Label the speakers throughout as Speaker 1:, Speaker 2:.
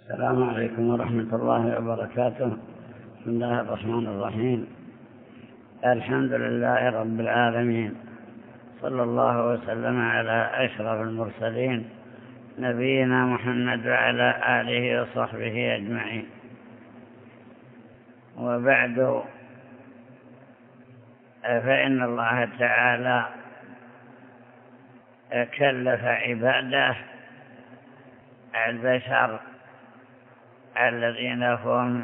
Speaker 1: السلام عليكم ورحمة الله وبركاته. بسم الله الرحمن الرحيم. الحمد لله رب العالمين، صلى الله وسلم على أشرف المرسلين نبينا محمد وعلى آله وصحبه أجمعين. وبعد، فإن الله تعالى كلف عباده البشر الذين هم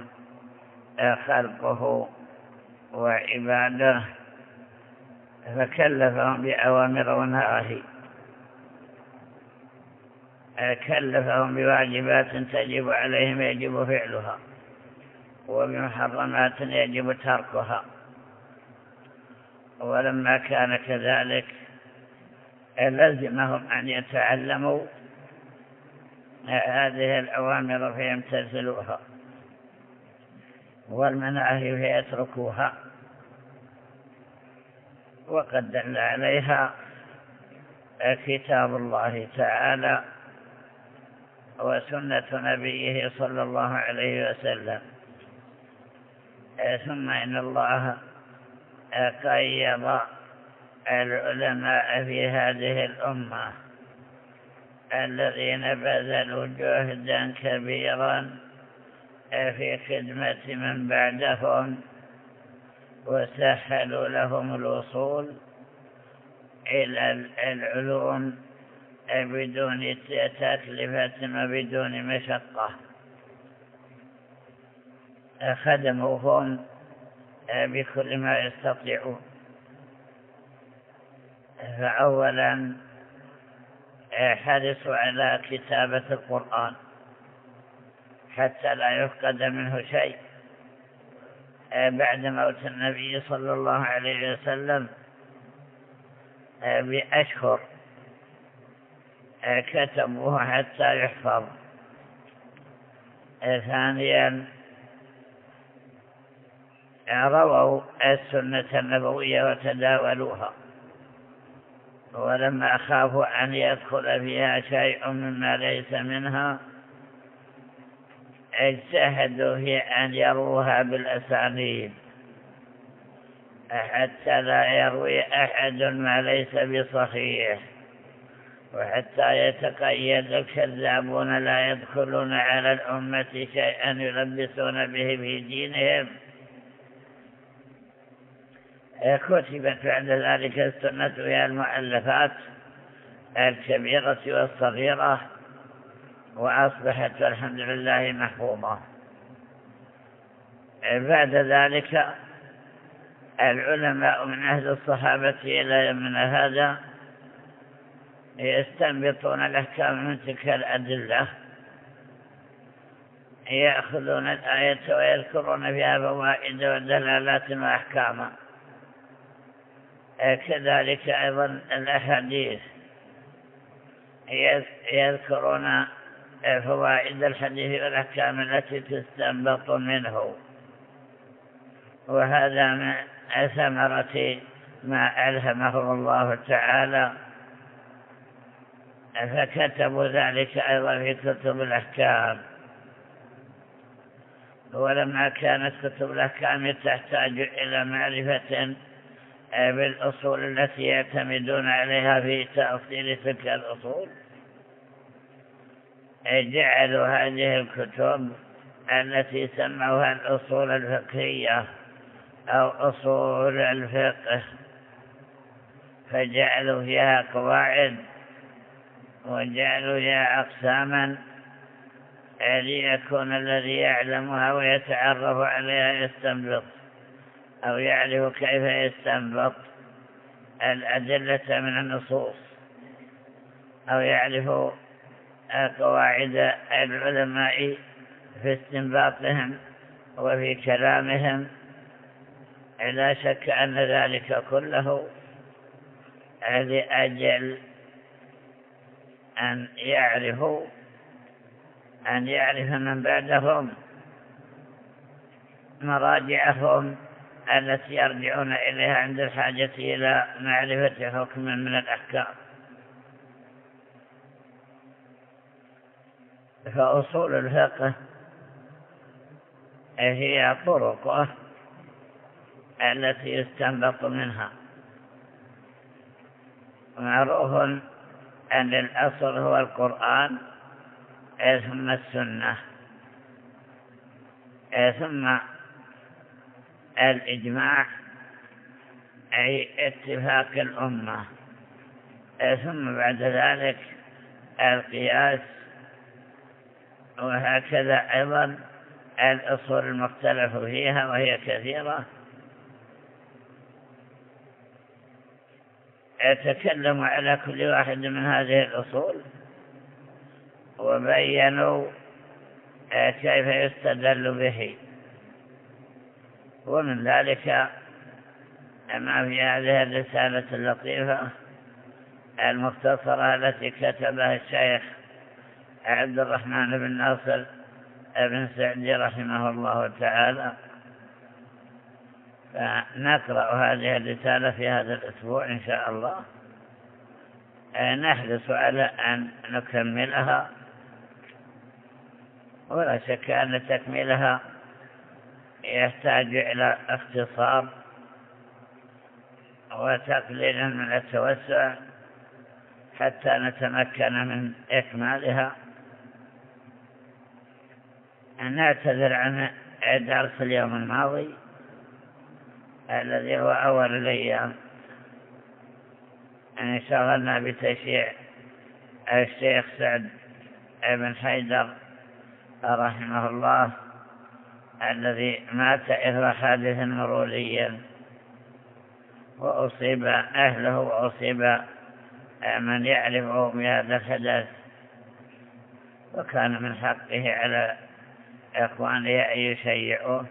Speaker 1: خلقه وعباده، فكلفهم بأوامر ونواهي، كلفهم بواجبات تجب عليهم يجب فعلها، وبمحرمات يجب تركها. ولما كان كذلك لزمهم أن يتعلموا هذه الأوامر فيمتثلوها، والمناهي فيتركوها. وقد دل عليها كتاب الله تعالى وسنة نبيه صلى الله عليه وسلم. ثم إن الله قيض العلماء في هذه الأمة الذين بذلوا جهدا كبيرا في خدمة من بعدهم، وسهلوا لهم الوصول إلى العلوم بدون تكلفة وبدون مشقة. خدموهم بكل ما يستطيعون. فأولا حرصوا على كتابة القرآن حتى لا يفقد منه شيء. بعد موت النبي صلى الله عليه وسلم بأشهر كتبوه حتى يحفظ. ثانيا رووا السنة النبوية وتداولوها، ولما خافوا أن يدخل فيها شيء مما ليس منها اجتهدوا في أن يروها بالأسانيد حتى لا يروي أحد ما ليس بصحيح، وحتى يتقيد الكذابون لا يدخلون على الأمة شيئا يلبسون به في دينهم. كتبت بعد ذلك السنة هي المؤلفات الكبيرة والصغيرة، وأصبحت والحمد لله محفوظة. بعد ذلك العلماء من أهل الصحابة إلى يومنا هذا يستنبطون الأحكام من تلك الأدلة، يأخذون الآية ويذكرون فيها فوائد ودلالات وأحكاما. كذلك أيضا الأحاديث يذكرون فوائد الحديث والأحكام التي تستنبط منه. وهذا من ثمرة ما ألهمه الله تعالى، فكتبوا ذلك أيضا في كتب الأحكام. ولما كانت كتب الأحكام تحتاج إلى معرفة بالأصول التي يعتمدون عليها في تأصيل تلك الأصول، جعلوا هذه الكتب التي سموها الأصول الفقهية أو أصول الفقه، فجعلوا فيها قواعد وجعلوا فيها أقساما ليكون الذي يعلمها ويتعرف عليها يستنبط أو يعرف كيف يستنبط الأدلة من النصوص، أو يعرف قواعد العلماء في استنباطهم وفي كلامهم. لا شك أن ذلك كله لأجل أن يعرف من بعدهم مراجعهم التي يرجعون إليها عند الحاجة إلى معرفة حكم من الأحكام. فأصول الفقه هي طرقه التي يستنبط منها. معروف أن الأصل هو القرآن ثم السنة ثم الإجماع أي اتفاق الأمة ثم بعد ذلك القياس، وهكذا أيضا الأصول المختلف فيها وهي كثيرة. يتكلم على كل واحد من هذه الأصول وبينوا كيف يستدل به، ومن ذلك ما في هذه الرسالة اللطيفة المختصرة التي كتبها الشيخ عبد الرحمن بن ناصر بن سعدي رحمه الله تعالى. فنقرأ هذه الرسالة في هذا الأسبوع إن شاء الله. نحرص على أن نكملها، ولا شك أن تكميلها يحتاج إلى اختصار وتقليل من التوسع حتى نتمكن من إكمالها. نعتذر عن درس اليوم الماضي الذي هو أول الأيام، انشغلنا بتشييع الشيخ سعد بن حيدر رحمه الله الذي مات إثر حادث مروري، وأصيب أهله وأصيب من يعرفه بهذا الحدث، وكان من حقه على إخوانه أن يشيعوه.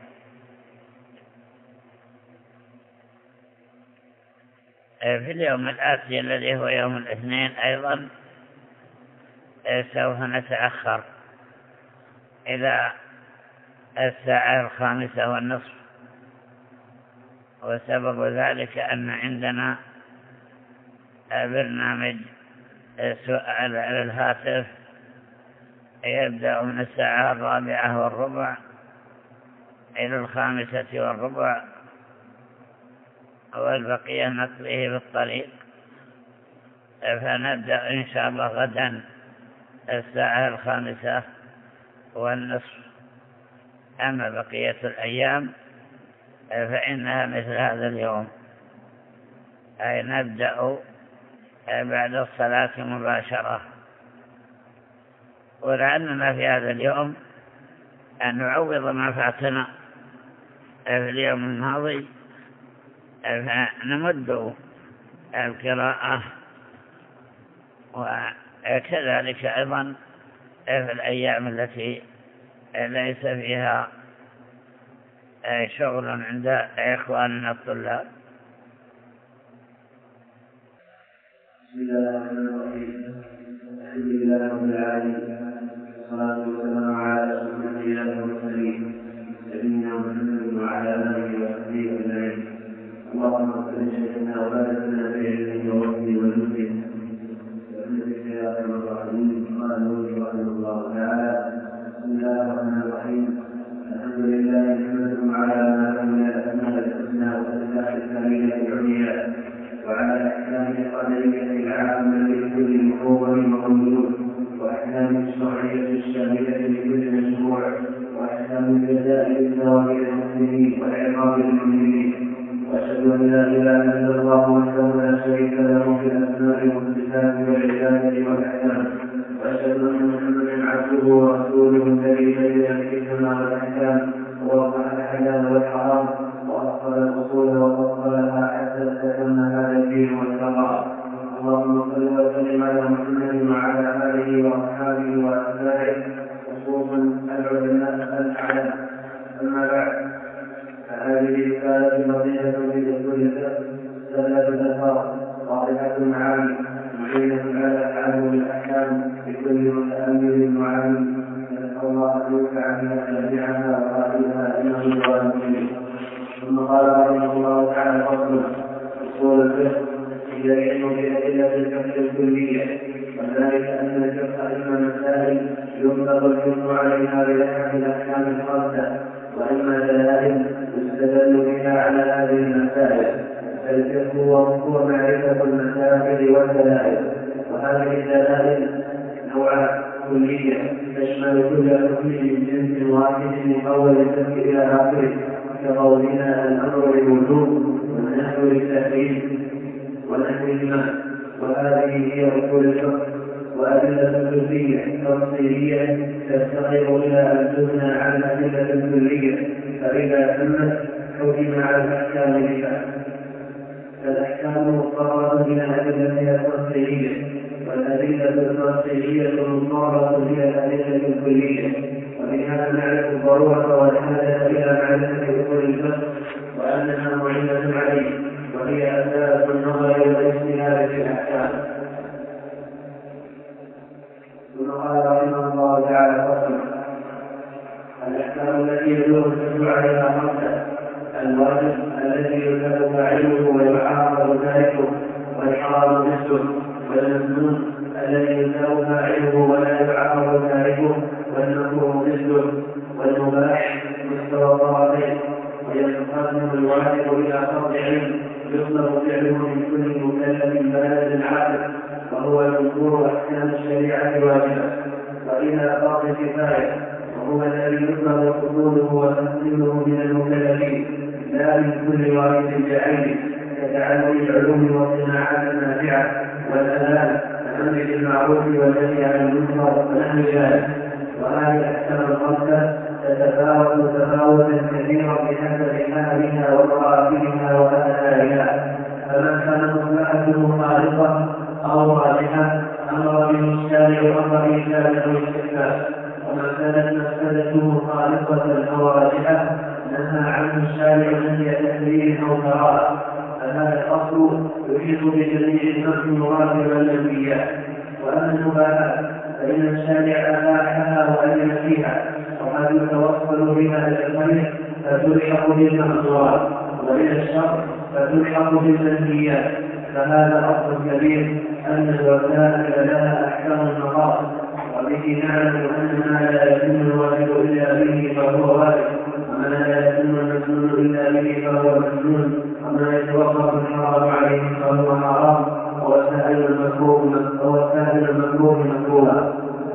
Speaker 1: في اليوم الآتي الذي هو يوم الاثنين أيضا سوف نتأخر إلى 5:30، وسبب ذلك أن عندنا برنامج سؤال على الهاتف يبدأ من 4:15 إلى 5:15، والبقية نقضيه بالطريق. فنبدأ إن شاء الله غدا 5:30. أما بقية الأيام فإنها مثل هذا اليوم، أي نبدأ بعد الصلاة مباشرة. ولعلنا في هذا اليوم أن نعوض ما فاتنا في اليوم الماضي، فنمد القراءة، وكذلك أيضا في الأيام التي ليس فيها شغل عند إخواننا الطلاب.
Speaker 2: بسم الله الرحمن الرحيم. الحمد لله رب العالمين، والصلاة والسلام على أشرف الأنبياء والمرسلين نبينا محمد وعلى آله وصحبه أجمعين. اللهم اغفر لشيخنا وباركنا في علمه ووحده وجوده وعندك يا أرحم الراحمين. قال النووي رحمه الله تعالى: بسم الله الرحمن الرحيم. الحمد لله نحمده على ما من الأسماء الحسنى والصفات الكاملة العليا، وعلى أحكام القدرية العامة لكل مفوض وممدود، وأحكام الشرعية الشاملة لكل مشروع، وأحكام الجزاء للثواب للمسلمين والعقاب للمؤمنين. وأشهد أن لا إله إلا الله وحده لا شريك له في الأسماء والصفات والعبادة والأحكام. وأشهد أن محمدا عبده ورسوله الذي بين الحكم والأحكام ووضح الحلال والحرام وأصل الأصول وفصلها حتى استتم هذا الدين والثراء. اللهم صل وسلم على محمد وعلى آله وأصحابه وأتباعه، خصوصا العلماء الأعلام. أما بعد، فهذه رسالة نصيحة لأصول الفقه سلة الأثار واضحة المعاني معينة على تعلم الأحكام لكل متأمل معلم. نسأل الله أن ينفع بها جميعها وقائلها إنه جواد مجيد. ثم قال رحمه الله تعالى: فصل: أصول الفقه هي العلم بأدلة الفقه الكلية، وذلك أن الفقه إما مسائل ويطلق الحكم عليها بأحد الأحكام الخمسة، وإما دلائل يستدل بها على هذه المسائل، فالفقه هو معرفة المسائل والدلائل. وهذه الدلائل نوعان: كلية تشمل كل حكم من جنس واحد من أول الفقه إلى آخره، كقولنا الأمر بالوجوب والنهي للتحريم ونحوهما، وهذه هي أصول الفقه. وأدلة كلية تفصيلية تستقر إلى أن تبنى على الأدلة الكلية، فإذا تمت حكم على الأحكام بها. فالأحكام مقررة من الأدلة التفصيلية، والأدلة التفصيلية مقررة من الأدلة الكلية. وبهذا نعرف الضرورة والحاجة إلى معرفة أصول الفقه وأنها معينة عليه، وهي أساس النظر والاجتهاد في الأحكام. ثم قال رحمه الله تعالى: فصل: الأحكام التي يدور الفقه عليها خمسة: الواجب الذي يلزم فاعله ويعاقب تاركه والحرام مثله، والممنوع الذي يلزم فاعله ولا يعاقب تاركه والمكروه مثله، والمباح مستوى الطرفين. وينقسم الواجب إلى فرض علم يطلب فعله من كل مكلف بالغ عاقل، وهو جمهور أحكام الشريعة واجبة. وإلى فرض كفاية، وهو الذي يطلب حصوله وتحصيله من المكلفين لا من كل واحد بعينه، كتعلم العلوم والصناعات النافعة والأذان الأمر بالمعروف والنهي عن المنكر ونحو ذلك. وهذه الأحكام الخمسة تتفاوت تفاوتا كثيرا بحسب حالها ومراتبها وآثارها، فمن كان مصلحته خالصة أو راجحة أمر به الشارع أمر إيجابا أو استحبابا، ومن كانت مفسدته خالصة أو راجحة نهى عنه الشارع نهي تحريم أو كراهة. فهذا الأصل يحيط بجميع المأمورات والمنهيات. وأما المباحات فإن الشارع أباحها وأذن فيها، وقد يتوصل بها إلى الخير فتلحق بالمأمورات، وإلى الشر فتلحق بالمنهيات. فهذا أصل كبير أن الوسائل لها أحكام المقاصد، وبه نعلم أن ما لا يتم الواجب إلا به فهو واجب، وما لا يتم المسنون إلا به فهو مسنون، وما يتوقف الحرام عليه فهو حرام، ووسائل المكروه مكروها.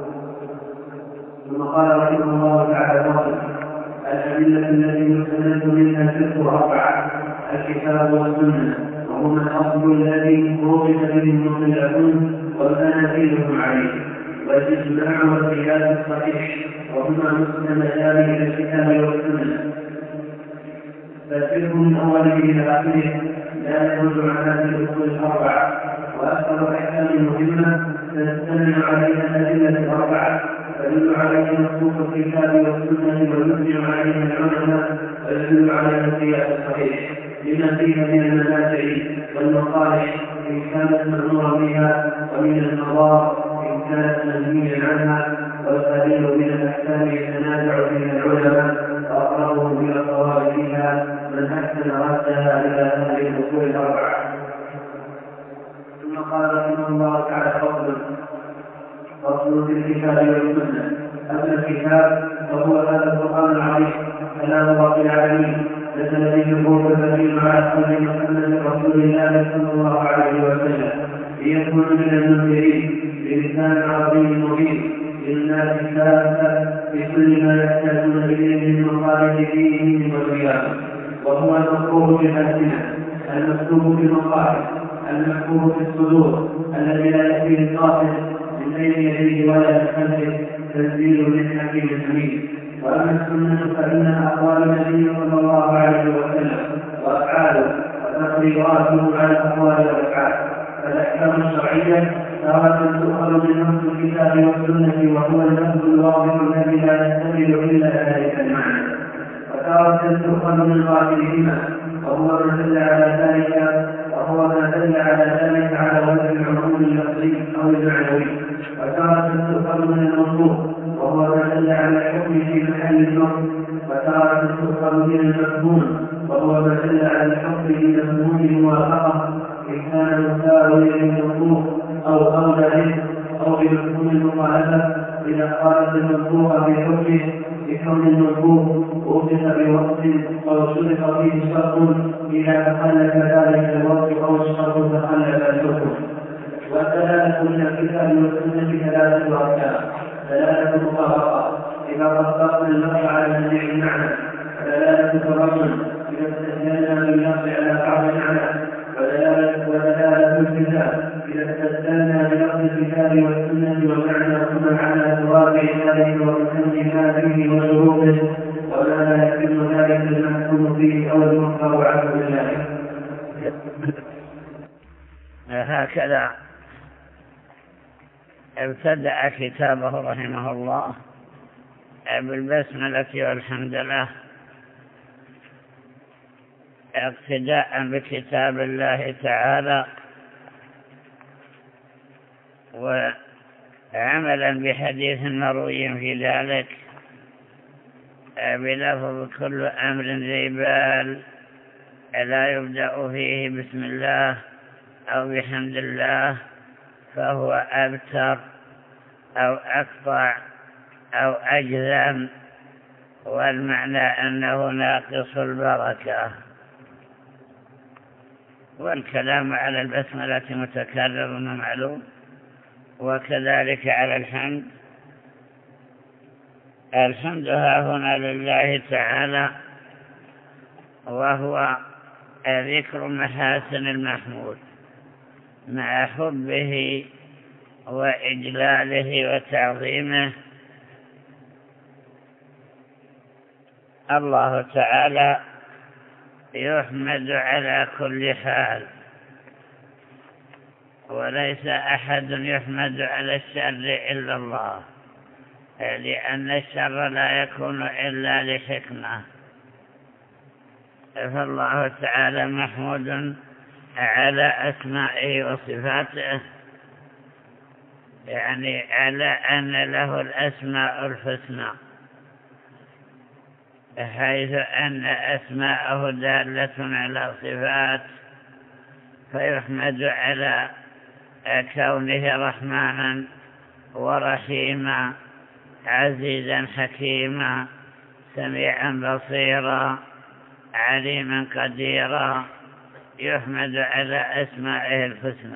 Speaker 2: ثم قال رحمه الله تعالى: الأدلة التي يستند منها الفقه أربعة: الكتاب والسنة، وهما الأصل الذي وجد به المطلقون والمنازلهم عليه، والإجماع والقياس الصحيح، وهما مستندان إلى الكتاب والسنة. فالفقه من أوله إلى آخره لا يخرج عن هذه الأصول الأربعة، وأكثر الأحكام المهمة تستند عليها الأدلة الأربعة، فيدل عليها نصوص الكتاب والسنة، ويجمع عليها العلماء، ويدل عليها القياس الصحيح لما فيها من المنافع والمصالح إن كانت مأمورا بها، ومن المضار إن كانت منهيا عنها. والقليل من الأحكام يتنازع فيها العلماء، وأقربهم إلى الصواب فيها من أحسن ردها إلى هذه الأصول الأربعة. ثم قال رحمه الله تعالى: فصل في الكتاب والسنة. أما الكتاب فهو هذا القرآن العظيم كلام رب العالمين، نزل به الروح الأمين على قلب محمد رسول الله صلى الله عليه وسلم، ليكون من المنذرين بلسان عربي مبين للناس كافة في كل ما يحتاجون إليه من مصالح دينهم وقيامهم. وهو المذكور في الألسنة، المكتوب في المصاحف، المحفوظ في الصدور، الذي لا يأتيه القاصد من بين يديه ولا من خلفه، تنزيل من حكيم حميد. وأما السنة فإنها أقوال النبي صلى الله عليه وسلم وأفعاله وتقريراته على أقوال الأفعال. فالأحكام الشرعية تارة تؤخذ من نص الكتاب والسنة، وهو اللفظ الواضح الذي لا يحتمل إلا ذلك المعنى، وتارة تؤخذ من قائلهما، وهو ما دل على ذلك على وجه العموم اللفظي أو المعنوي. وتارة تؤخذ من المنصوص، وهو ما دل على الحكم في محل النص. وتارة تؤخذ من المفهوم، وهو ما دل على الحكم بمفهوم الموافقة إن كان مساويا للنصوص أو أولى، أو بمفهوم المخالفة إذا خالف المذكور بكون المذكور ووصف بوصف أو شرط فيه شرط إذا تخلف ذلك الوصف أو الشرط تخلف الحكم. والدلالة من الكتاب والسنة ثلاثة أركان: دلالة مطابقة إذا طبقنا اللفظ على جميع المعنى، ودلالة تضمن إذا استدللنا باللفظ على بعض المعنى، ودلالة الكتاب إذا استدللنا بلفظ الكتاب والسنة والمعنى ثم على توابع ذلك ومسمى ما فيه وشروطه وما لا يتم ذلك المحكوم فيه أو المخبر عنه بالله.
Speaker 1: هكذا ابتدأ كتابه رحمه الله بالبسملة والحمد لله اقتداء بكتاب الله تعالى وعملا بحديث مروي في ذلك بلفظ: كل أمر ذي بال لا يبدأ فيه بسم الله أو بحمد الله فهو أبتر أو أقطع أو أجذم، والمعنى أنه ناقص البركة. والكلام على البسملة متكرر ومعلوم، وكذلك على الحمد. الحمد هنا لله تعالى، وهو ذكر محاسن المحمود مع حبه وإجلاله وتعظيمه. الله تعالى يحمد على كل حال، وليس أحد يحمد على الشر إلا الله، لأن الشر لا يكون إلا لحكمة. فالله تعالى محمود على أسمائه وصفاته، يعني على أن له الأسماء الحسنى، حيث أن أسماءه دالة على صفات، فيحمد على كونه رحمانا ورحيما عزيزا حكيما سميعا بصيرا عليما قديرا، يحمد على أسمائه الحسنى.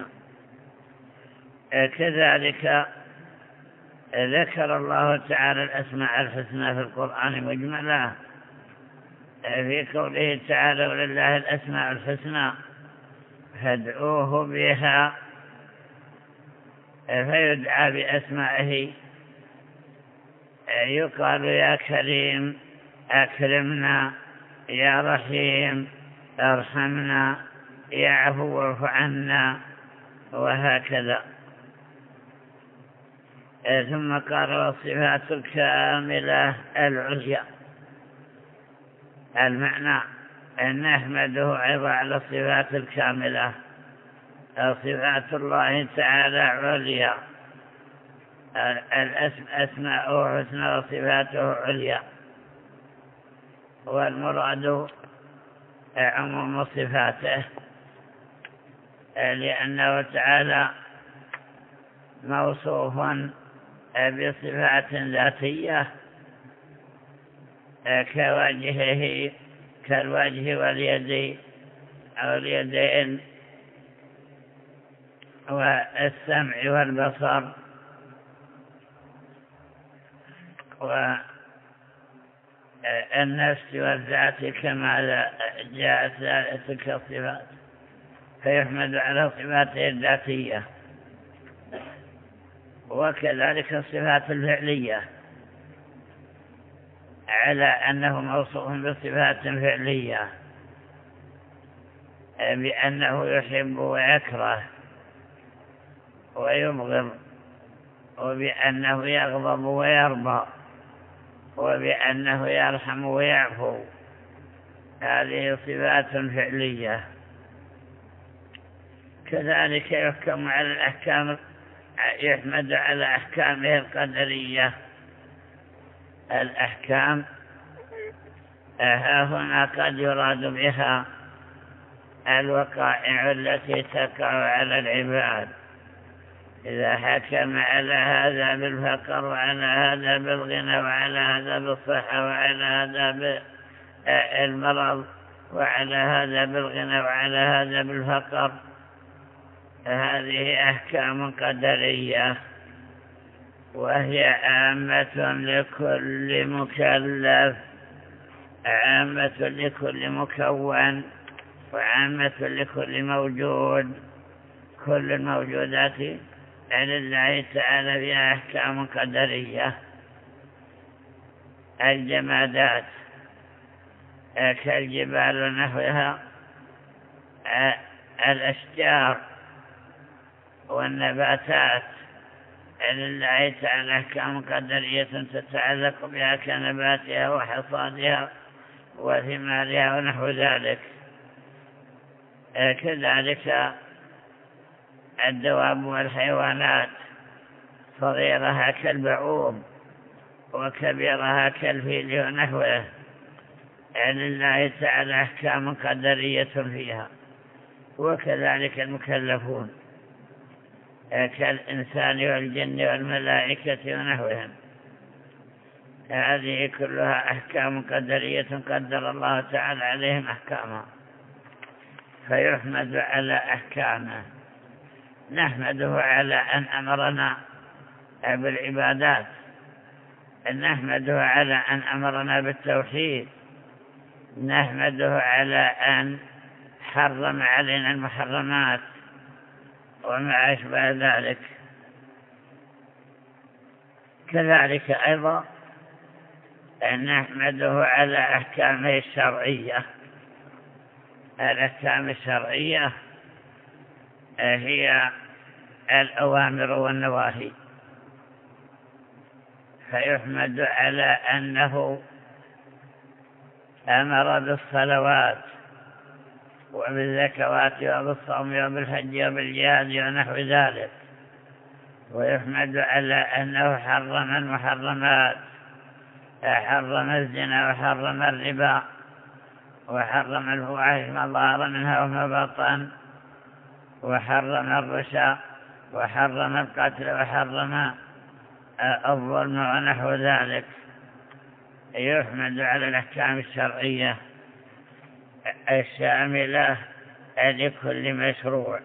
Speaker 1: كذلك ذكر الله تعالى الأسماء الحسنى في القرآن مجملة في قوله تعالى: ولله الأسماء الحسنى فادعوه بها، فيدعى بأسمائه، يقال: يا كريم أكرمنا، يا رحيم ارحمنا، يا عفو اعف عنا، وهكذا. ثم قال: والصفات الكاملة العليا. المعنى أن نحمده أيضا على الصفات الكاملة. صفات الله تعالى عليا، أسماءه حسنى وصفاته عليا، والمراد عموم صفاته، لأنه تعالى موصوف بصفات ذاتية كوجهه، كالوجه واليد أو اليدين والسمع والبصر والنفس والذات كما جاءت تلك الصفات، فيحمد على صفاته الذاتية. وكذلك الصفات الفعلية، على أنه موصوف بصفات فعلية، بأنه يحب ويكره ويبغض، وبأنه يغضب ويرضى، وبأنه يرحم ويعفو. هذه صفات فعلية. كذلك يحكم على الأحكام، يحمد على أحكامه القدرية. الأحكام هنا قد يراد بها الوقائع التي تقع على العباد، إذا حكم على هذا بالفقر وعلى هذا بالغنى وعلى هذا بالصحة وعلى هذا بالمرض وعلى هذا بالغنى وعلى هذا بالفقر، هذه أحكام قدرية وهي عامة لكل مكلف، عامة لكل مكون، وعامة لكل موجود. كل الموجودات لله تعالى فيها أحكام قدرية. الجمادات كالجبال ونحوها، الأشجار والنباتات لله تعالى أحكام قدرية تتعلق بها كنباتها وحصادها وثمارها ونحو ذلك. كذلك الدواب والحيوانات، صغيرها كالبعوض وكبيرها كالفيل ونحوه، لله تعالى أحكام قدرية فيها. وكذلك المكلفون كالإنسان والجن والملائكة ونحوهم، هذه كلها أحكام قدرية قدر الله تعالى عليهم أحكامها، فيحمد على أحكامه. نحمده على أن أمرنا بالعبادات، نحمده على أن أمرنا بالتوحيد، نحمده على أن حرم علينا المحرمات وما أشبه ذلك. كذلك أيضا نحمده على أحكامه الشرعية. الأحكام الشرعية هي الأوامر والنواهي، فيحمد على أنه أمر بالصلوات وبالزكوات وبالصوم وبالحج وبالجهاد ونحو ذلك، ويحمد على أنه حرم المحرمات، حرم الزنا وحرم الربا وحرم الفواحش ما ظهر منها وما بطن، وحرم الرشا وحرم القتل وحرم الظلم ونحو ذلك. يحمد على الأحكام الشرعية الشاملة لكل مشروع.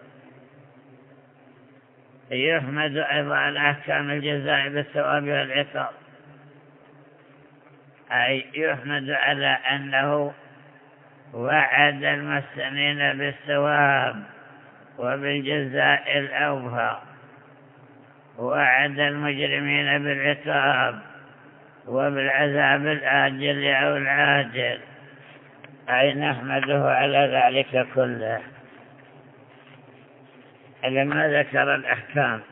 Speaker 1: يحمد أيضا على أحكام الجزاء بالثواب والعقاب، أي يحمد على أنه وعد المحسنين بالثواب وبالجزاء الأوفى، وعد المجرمين بالعقاب وبالعذاب الآجل أو العاجل، أي نحمده على ذلك كله. لما ذكر الأحكام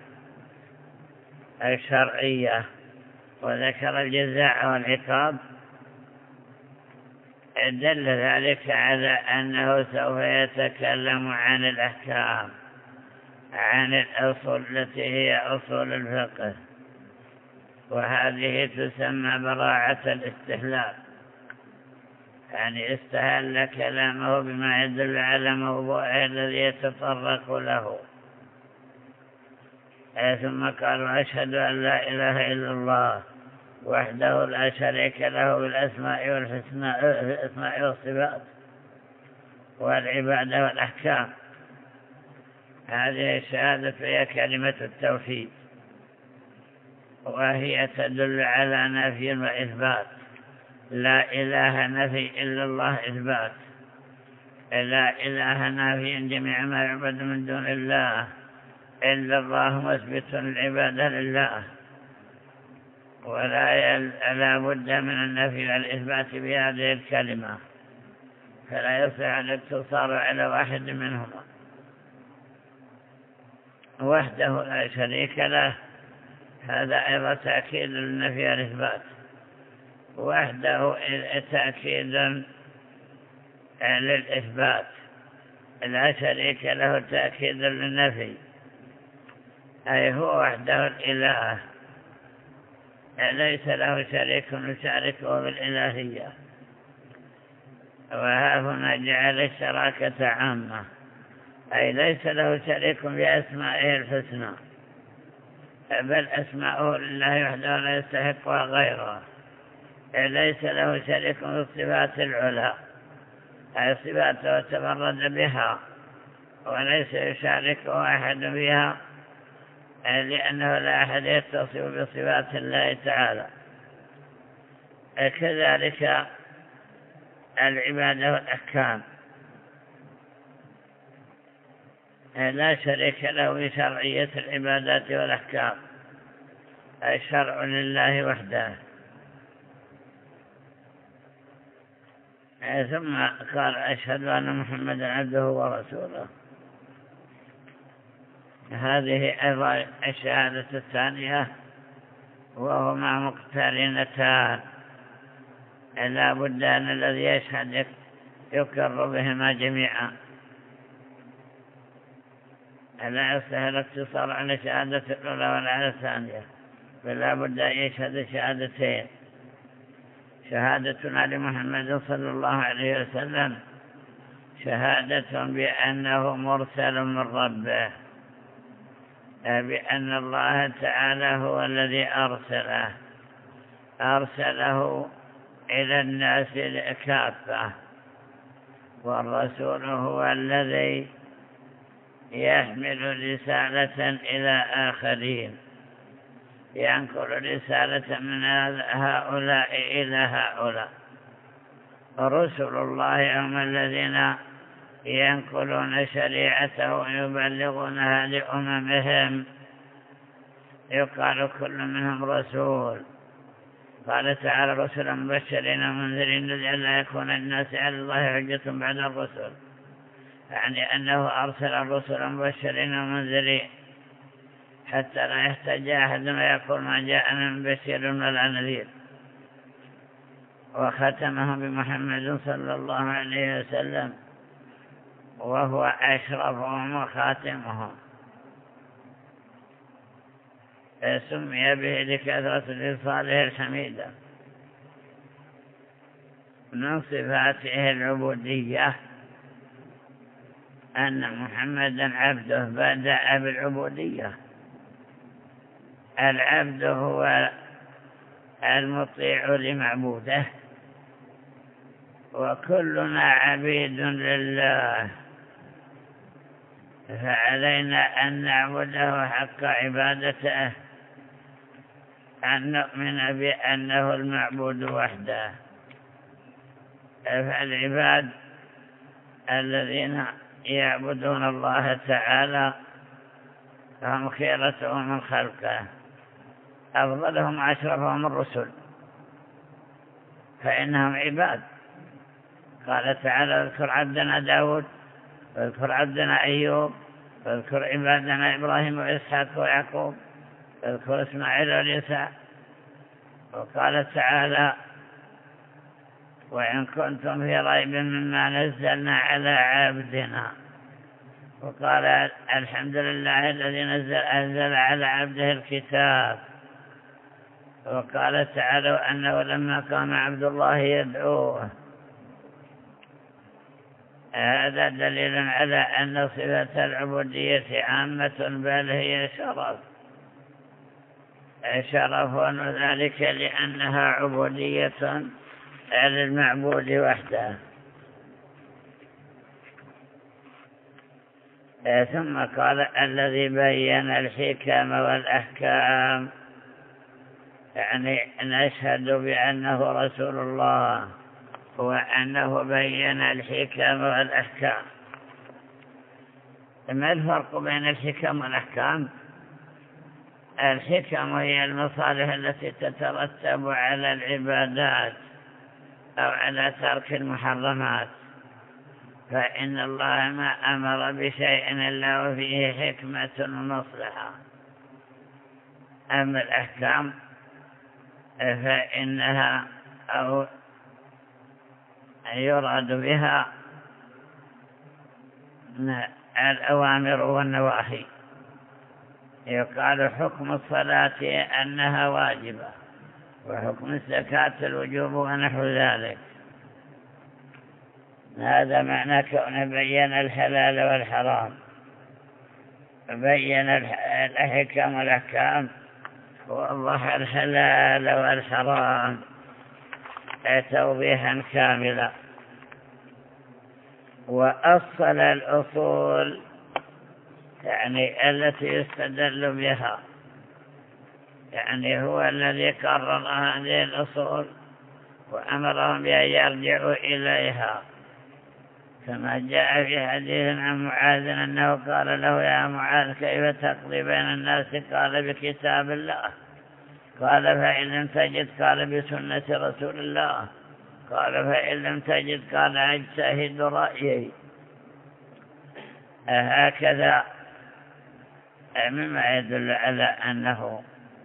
Speaker 1: الشرعية وذكر الجزاء والعقاب، دل ذلك على أنه سوف يتكلم عن الأحكام، عن الأصول التي هي أصول الفقه، وهذه تسمى براعة الاستهلال، يعني استهل كلامه بما يدل على موضوعه الذي يتطرق له. ثم قال: أشهد أن لا إله إلا الله وحده لا شريك له بالأسماء والحسنى الأسماء والصفات والعبادة والأحكام. هذه الشهادة هي كلمة التوحيد، وهي تدل على نفي وإثبات. لا إله نفي إلا الله إثبات، لا إله نافي جميع ما يعبد من دون الله إلا الله مثبت العبادة لله، ولا بد من النفي والإثبات بهذه الكلمة، فلا يصح الاقتصار على واحد منهما. وحده لا شريك له، هذا أيضا تأكيد للنفي والإثبات. وحده تأكيد للإثبات، لا شريك له تأكيد للنفي، أي هو وحده الإله، ليس له شريك يشاركه بالإلهية. وها هنا جعل الشراكة عامة، أي ليس له شريك بأسمائه الحسنى، بل أسماؤه لله وحده لا يستحقها غيره، ليس له شريك في الصفات العلى، أي صفاته تفرد بها وليس يشاركه أحد بها، لأنه لا أحد يتصف بصفات الله تعالى. كذلك العبادة والأحكام لا شريك له في شرعية العبادات والأحكام، الشرع لله وحده. ثم قال أشهد أن محمدا عبده ورسوله. هذه أيضا الشهادة الثانية، وهما مقترنتان، لا بد أن الذي يشهد يقر بهما جميعا، لا يصلح الاقتصار على شهادة الأولى ولا على الثانية، بل لا بد أن يشهد شهادتين. شهادتنا لمحمد صلى الله عليه وسلم شهادة بأنه مرسل من ربه، بأن الله تعالى هو الذي أرسله إلى الناس كافة، والرسول هو الذي يحمل رسالة إلى آخرين، ينقل رسالة من هؤلاء إلى هؤلاء. رسل الله هم الذين ينقلون شريعته ويبلغونها لأممهم، يقال كل منهم رسول. قال تعالى رسلا مبشرين ومنذرين لئلا يكون الناس على الله حجة بعد الرسل، يعني أنه أرسل الرسل مبشرين ومنذرين حتى لا يحتاج أحد ويقول ما جاء من بشير ولا نذير. وختمه بمحمد صلى الله عليه وسلم وهو أشرفهم وخاتمهم، سمي به لكثرة خصاله الحميدة. من صفاته العبودية أن محمدا عبده، بدأ بالعبودية. العبد هو المطيع لمعبوده، وكلنا عبيد لله، فعلينا أن نعبده حق عبادته، أن نؤمن بأنه المعبود وحده. فالعباد الذين يعبدون الله تعالى هم خيرته من خلقه، أفضلهم أشرفهم الرسل، فإنهم عباد. قال تعالى اذكر عبدنا داود، واذكر عبدنا أيوب، واذكر عبادنا إبراهيم وإسحاق ويعقوب، واذكر إسماعيل واليسع. وقال تعالى وإن كنتم في ريب مما نزلنا على عبدنا. وقال الحمد لله الذي أنزل على عبده الكتاب. وقال تعالى أنه لما قام عبد الله يدعوه. هذا دليل على أن صفة العبودية عامة، بل هي شرف ذلك لأنها عبودية على المعبود وحده. ثم قال الذي بين الحكم والأحكام، يعني نشهد بأنه رسول الله وأنه بين الحكم والأحكام. ما الفرق بين الحكم والأحكام؟ الحكم هي المصالح التي تترتب على العبادات أو على ترك المحرمات، فإن الله ما أمر بشيء إلا وفيه حكمة ومصلحة. أما الأحكام فإنها أو يراد بها الأوامر والنواهي. يقال حكم الصلاة أنها واجبة، وحكم الزكاة الوجوب ونحو ذلك. هذا معنى كون بين الحلال والحرام. بين الحكم والأحكام ووضح الحلال والحرام توضيحا كاملا، وأصل الأصول يعني التي يستدل بها، يعني هو الذي قرر هذه الأصول وأمرهم بأن يرجعوا إليها، كما جاء في حديث عن معاذ أنه قال له: يا معاذ كيف تقضي بين الناس؟ قال: بكتاب الله. قال: فإن لم تجد؟ قال: بسنة رسول الله. قال: فإن لم تجد؟ قال: أجتهد رأيي. هكذا مما يدل على أنه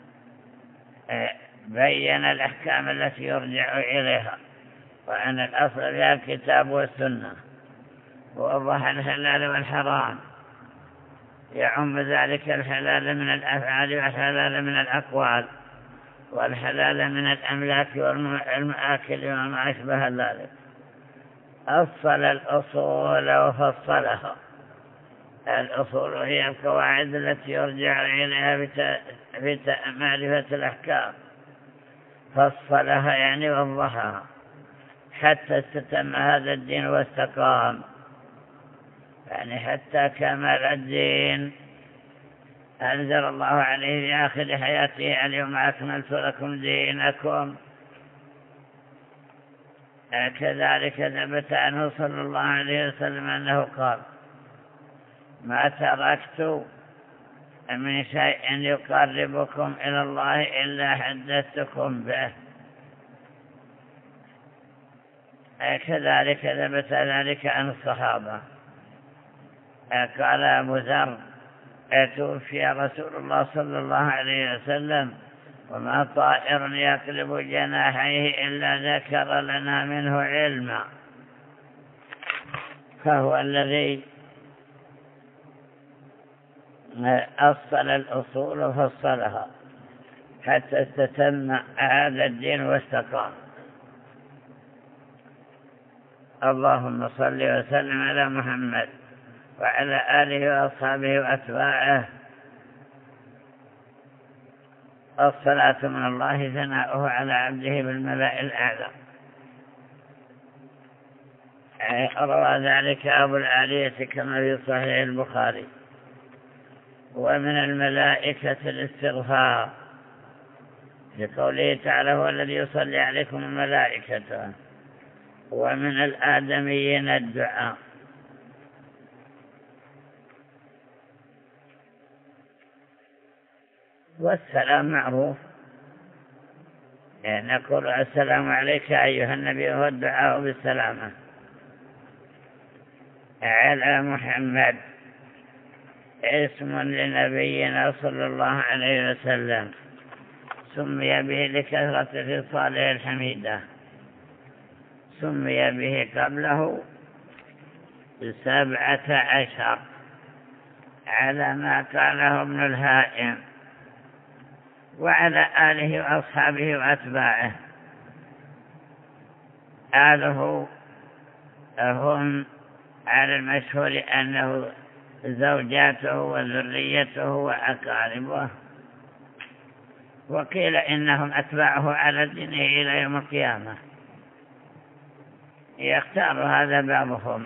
Speaker 1: بين الأحكام التي يرجع إليها، وأن الأصل فيها الكتاب والسنة، ووضح الحلال والحرام، يعم ذلك الحلال من الأفعال والحلال من الأقوال والحلال من الأملاك والمآكل وما أشبه ذلك. أصل الأصول وفصلها. الأصول هي القواعد التي يرجع إليها في معرفة الأحكام، فصلها يعني وضحها حتى استتم هذا الدين واستقام، يعني حتى كمل الدين. أنزل الله عليه في آخر حياته: اليوم أكملت لكم دينكم. كذلك ثبت عنه صلى الله عليه وسلم أنه قال: ما تركت من شيء يقربكم إلى الله إلا حدثتكم به. كذلك ثبت ذلك عن الصحابة. قال أبو ذر: توفي رسول الله صلى الله عليه وسلم وما طائر يقلب جناحيه إلا ذكر لنا منه علما. فهو الذي أصل الأصول وفصلها حتى استتم هذا الدين واستقام. اللهم صل وسلم على محمد وعلى آله وأصحابه وأتباعه. الصلاة من الله ثناؤه على عبده بالملأ الأعلى. روى ذلك أبو العالية كما في صحيح البخاري. ومن الملائكة الاستغفار، لقوله تعالى: هو الذي يصلي عليكم الملائكة. ومن الآدميين الدعاء. والسلام معروف، يعني نقول: السلام عليك أيها النبي، هو الدعاء بالسلامة. على محمد اسم لنبينا صلى الله عليه وسلم، سمي به لكثرة خصاله الحميدة. سمي به قبله 17 على ما قاله ابن الهائم، وعلى آله وأصحابه وأتباعه. آله هم على المشهور أنه زوجاته وذريته وأقاربه، وقيل إنهم أتباعه على دينه إلى يوم القيامة. يختار هذا بعضهم.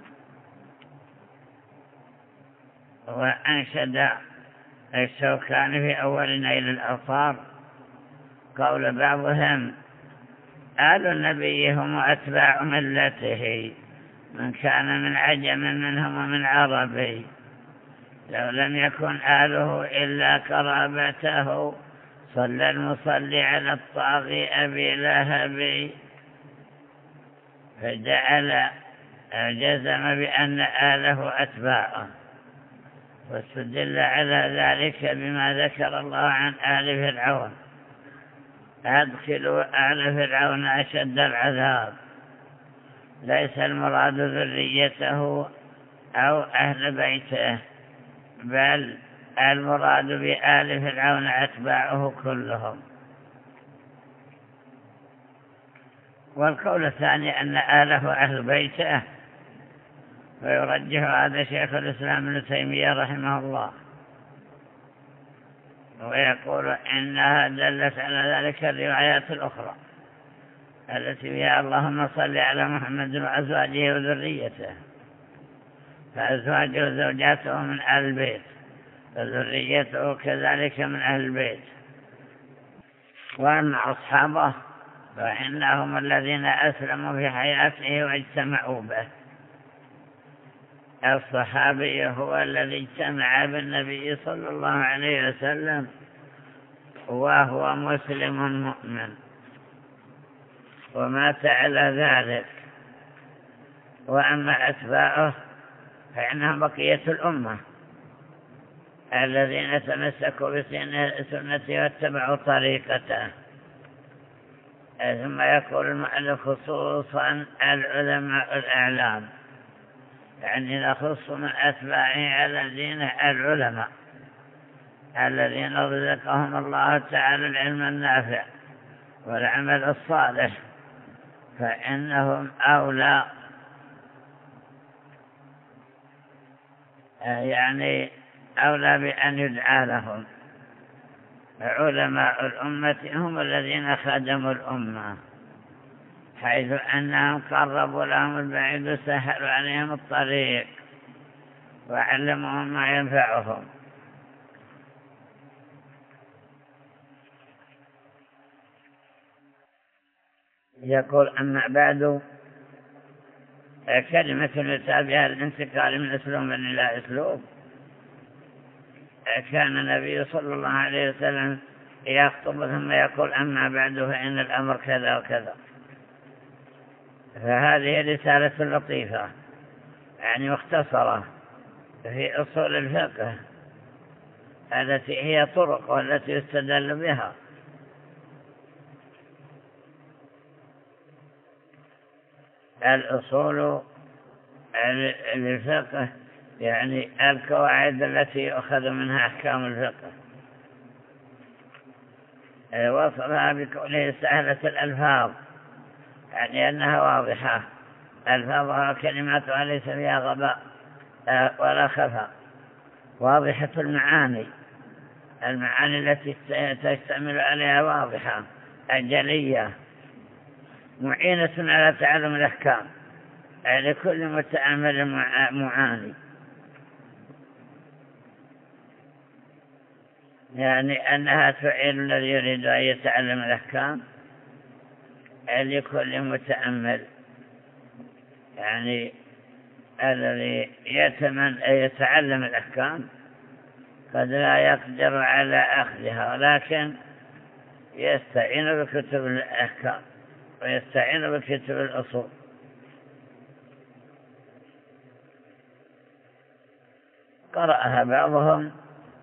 Speaker 1: وأنشد الشوكاني في أول نيل الأوطار قول بعضهم: آل النبي هم أتباع ملته، من كان من عجم منهم ومن عربي، لو لم يكن آله إلا قرابته، صلى المصلي على الطاغي أبي لهب. فجعل جزم بأن آله أتباعه، واستدل على ذلك بما ذكر الله عن آل فرعون: أدخلوا آل فرعون أشد العذاب. ليس المراد ذريته أو أهل بيته، بل المراد بآل فرعون أتباعه كلهم. والقول الثاني أن آله أهل بيته، ويرجح هذا شيخ الإسلام ابن تيمية رحمه الله، ويقول إنها دلت على ذلك الروايات الأخرى التي فيها اللهم صل على محمد وأزواجه وذريته، فأزواجه وزوجاته من أهل البيت وذريته كذلك من أهل البيت. وأما أصحابه فإنهم الذين أسلموا في حياته واجتمعوا به. الصحابي هو الذي اجتمع بالنبي صلى الله عليه وسلم وهو مسلم مؤمن ومات على ذلك. وأما أتباعه فإنهم بقية الأمة الذين تمسكوا بسنته واتبعوا طريقته. ثم يقول المؤلف خصوصا العلماء الأعلام، يعني نخص من أتباعه الذين العلماء الذين رزقهم الله تعالى العلم النافع والعمل الصالح، فإنهم أولى، يعني أولى بأن يدعى لهم. علماء الأمة هم الذين خدموا الأمة، حيث أنهم قربوا لهم البعيد وسهلوا عليهم الطريق وعلموهم ما ينفعهم. يقول أما بعد، كلمة يتابعها الانتقال من أسلوب إلى أسلوب. كان النبي صلى الله عليه وسلم يخطب ثم يقول أما بعد فإن الأمر كذا وكذا، فهذه رسالة لطيفة يعني مختصرة في أصول الفقه التي هي طرق والتي يستدل بها. الأصول للفقه يعني القواعد التي يؤخذ منها أحكام الفقه. وصلها بقوله سهلة الألفاظ، يعني أنها واضحة، ألفاظها وكلماتها ليس فيها غباء ولا خفاء، واضحة المعاني التي تشتمل عليها واضحة أجلية، معينة على تعلم الأحكام لكل متأمل معاني. يعني أنها تعين الذي يريد أن يتعلم الأحكام لكل متأمل، يعني الذي يتمنى أن يتعلم الأحكام قد لا يقدر على أخذها، ولكن يستعين بكتب الأحكام ويستعين بكتب الأصول. قرأها بعضهم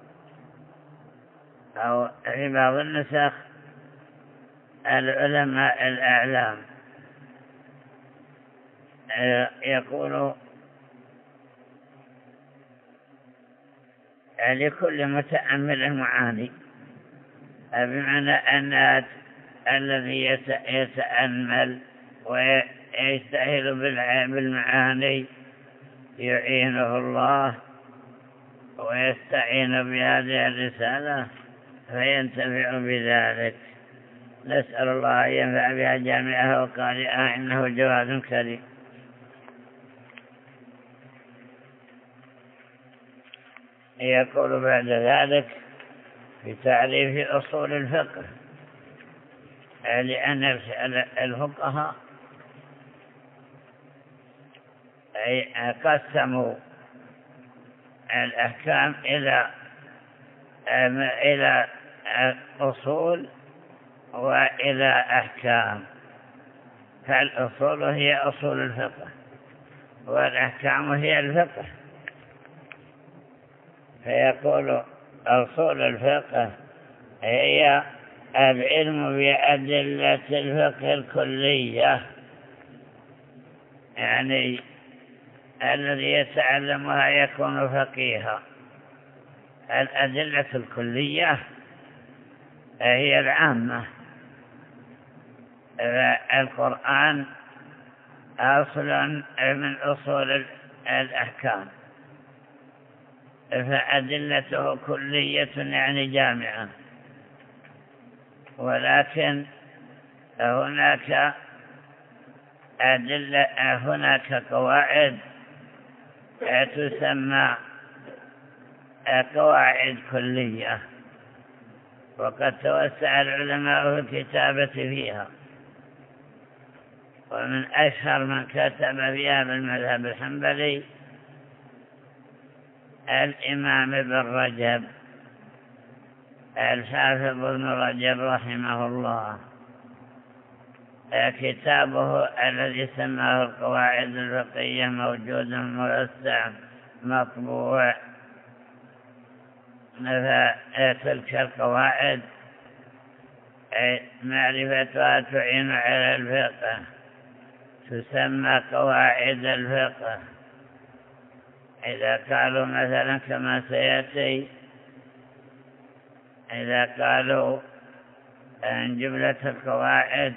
Speaker 1: أو في بعض النسخ العلماء الأعلام، يقول لكل متأمل معاني، بمعنى أن الذي يتأمل ويستهل بالمعاني يعينه الله ويستعين بهذه الرسالة فينتفع بذلك. نسأل الله أن ينفع بها جامعها وقارئها، إنه جواد كريم. يقول بعد ذلك في تعريف أصول الفقه، لأن الفقهاء قسموا الأحكام إلى أصول وإلى أحكام، فالأصول هي أصول الفقه والأحكام هي الفقه. فيقول أصول الفقه هي العلم بأدلة الفقه الكلية، يعني الذي يتعلمها يكون فقيها. الأدلة الكلية هي العامة، القرآن أصل من أصول الأحكام، فأدلته كلية يعني جامعة، ولكن هناك قواعد تسمى قواعد كلية، وقد توسع العلماء في الكتابة فيها، ومن أشهر من كتب فيها بالمذهب الحنبلي الإمام ابن رجب الحافظ ابن رجب رحمه الله. كتابه الذي سماه القواعد الفقهية موجود موسع مطبوع. تلك القواعد معرفتها تعين على الفقه، تسمى قواعد الفقه. إذا قالوا مثلا كما سيأتي، إذا قالوا أن جملة القواعد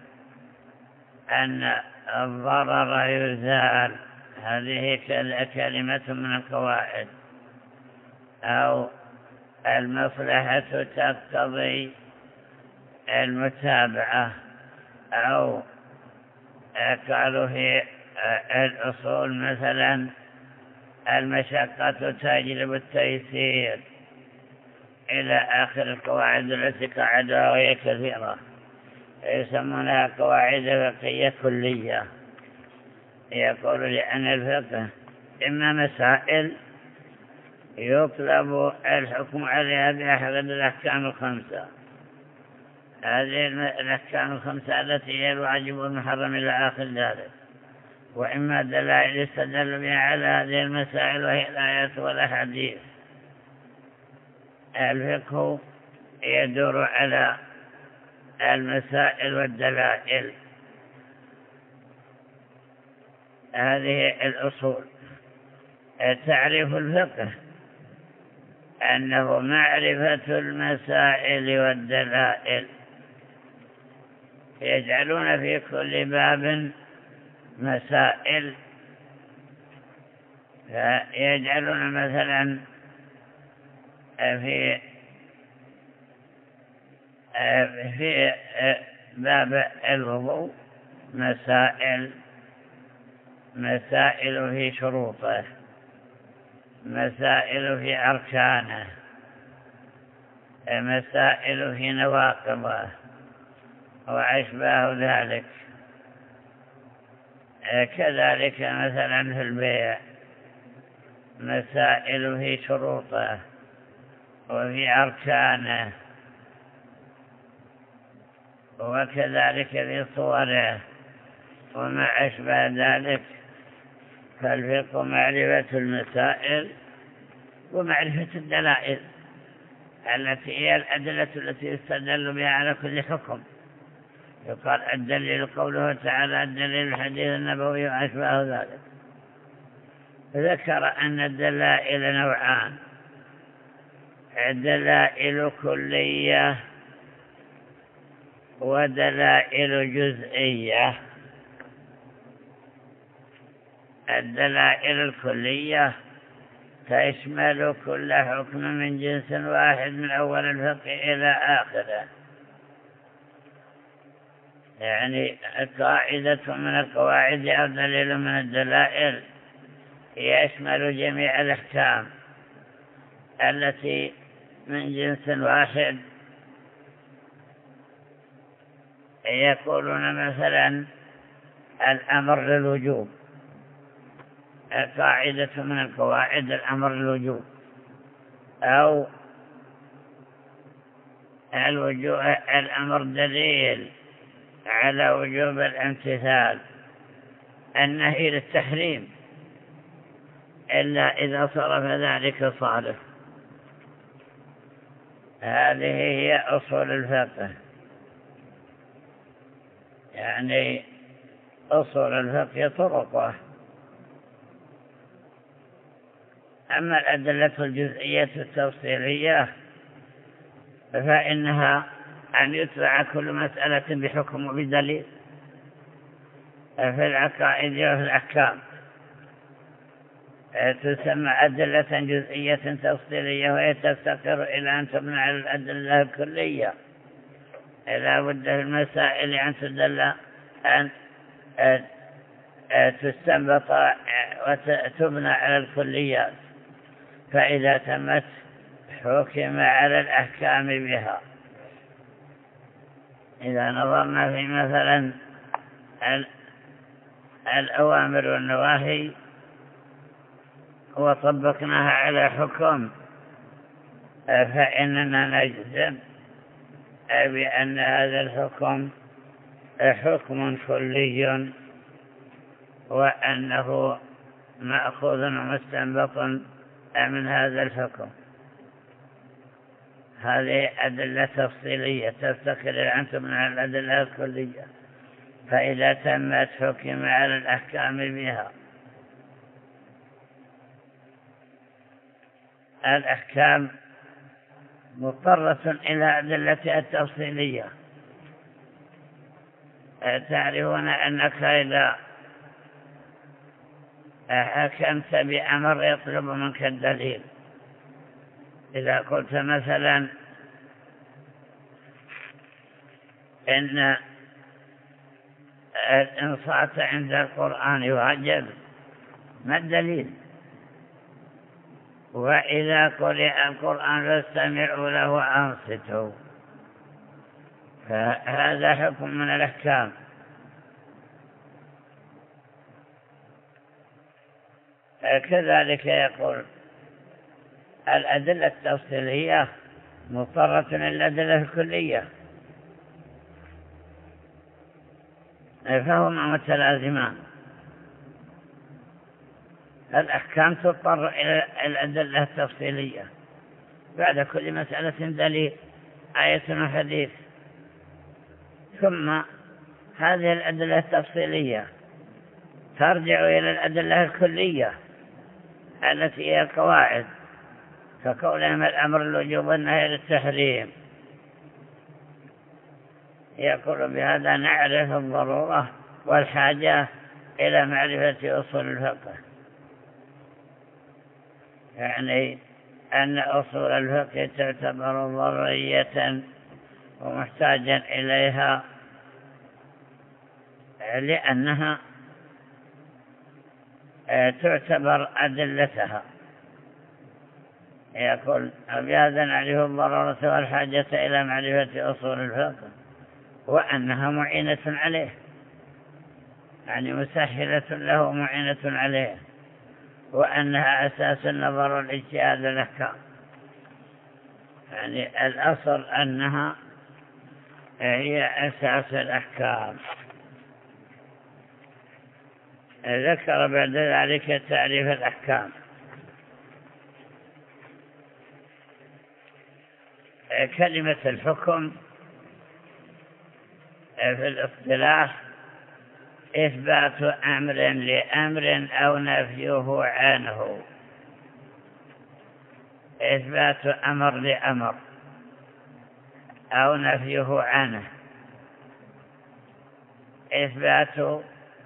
Speaker 1: أن الضرر يزال، هذه كلمة من القواعد، أو المصلحة تقتضي المتابعة، أو قالوا في الأصول مثلا المشقة تجلب التيسير، إلى آخر القواعد التي قعدها وهي كثيرة، يسمونها قواعد فقهية كلية. يقول لأن الفقه إما مسائل يطلب الحكم عليها بأحد الأحكام الخمسة، هذه الأحكام الخمسة التي هي الواجب والمحرم إلى آخر ذلك، وإما دلائل يستدل بها على هذه المسائل وهي الآيات والأحاديث. الفقه يدور على المسائل والدلائل، هذه الأصول. تعريف الفقه أنه معرفة المسائل والدلائل، يجعلون في كل باب مسائل، يجعلون مثلا في باب الوضوء مسائل في شروطه، مسائل في أركانه، مسائل في نواقضه وأشباه ذلك. كذلك مثلا في البيع مسائل في شروطه وفي أركانه، وكذلك في صوره وما أشبه ذلك. فالفقه معرفة المسائل ومعرفة الدلائل التي هي الأدلة التي يستدل بها على كل حكم. يقال الدليل قوله تعالى الدليل الحديث النبوي وأشباه ذلك. ذكر أن الدلائل نوعان: دلائل كلية ودلائل جزئية. الدلائل الكلية تشمل كل حكم من جنس واحد من أول الفقه إلى آخره، يعني قاعدة من القواعد أو دليل من الدلائل يشمل جميع الأحكام التي من جنس واحد. يقولون مثلا الأمر للوجوب، قاعدة من القواعد الأمر للوجوب، أو الأمر دليل على وجوب الامتثال، النهي للتحريم إلا إذا صرف ذلك صارف. هذه هي أصول الفقه، يعني أصول الفقه طرقه. أما الأدلة الجزئية التفصيلية فإنها أن يتبع كل مسألة بحكم وبدليل في العقائد وفي الأحكام. تسمى أدلة جزئية تفصيلية، وهي تفتقر إلى أن تبنى على الأدلة الكلية. لا بد في المسائل أن تدل أن تستنبط وتبنى على الكليات، فإذا تمت حكم على الأحكام بها. إذا نظرنا في مثلا الأوامر والنواهي وطبقناها على حكم، فإننا نجزم بأن هذا الحكم حكم كلي، وأنه مأخوذ ومستنبط من هذا الحكم. هذه أدلة تفصيلية تفتقر إلى أن تبنى على الأدلة الكلية، فإذا تمت حكم على الأحكام بها. الأحكام مضطرة إلى أدلتها التفصيلية. تعرفون أنك إذا حكمت بأمر يطلب منك الدليل، إذا قلت مثلا إن الإنصات عند القرآن واجب، ما الدليل؟ وإذا قرئ القرآن فاستمعوا له وأنصتوا، فهذا حكم من الأحكام. كذلك يقول الأدلة التفصيلية مضطرة إلى الأدلة الكلية، فهما متلازمان. الأحكام تضطر إلى الأدلة التفصيلية، بعد كل مسألة دليل، آية وحديث. ثم هذه الأدلة التفصيلية ترجع إلى الأدلة الكلية التي هي القواعد، فقولهم الأمر الوجوب والنهي للتحريم، يقول بهذا نعرف الضرورة والحاجة إلى معرفة أصول الفقه، يعني أن أصول الفقه تعتبر ضرورية ومحتاجا إليها لأنها تعتبر أدلتها. يقول بهذا نعرف الضرورة والحاجة إلى معرفة أصول الفقه، وأنها معينة عليه، يعني مسهلة له معينة عليه، وأنها أساس النظر والاجتهاد والأحكام. يعني الأصل أنها هي أساس الأحكام. ذكر بعد ذلك تعريف الأحكام. كلمة الحكم في الاصطلاح إثبات أمر لأمر أو نفيه عنه، إثبات أمر لأمر أو نفيه عنه، إثبات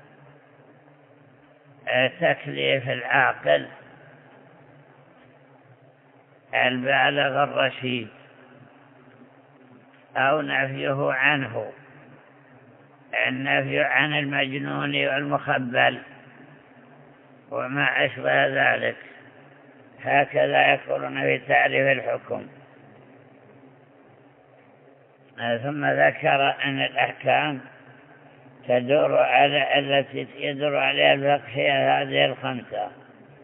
Speaker 1: تكليف العاقل البالغ الرشيد أو نفيه عنه، النفي عن المجنون والمخبل وما أشبه ذلك. هكذا يقولون في تعريف الحكم. ثم ذكر أن الأحكام تدور على التي يدور عليها الفقه هي هذه الخمسة.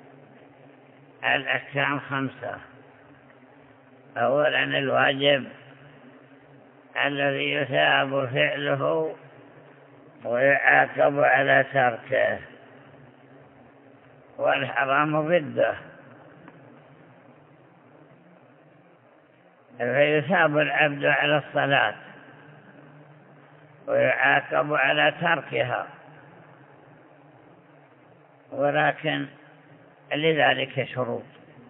Speaker 1: الأحكام خمسة. أولا الواجب الذي يثاب فعله ويعاقب على تركه، والحرام ضده، فيثاب العبد على الصلاة ويعاقب على تركها، ولكن لذلك شروط،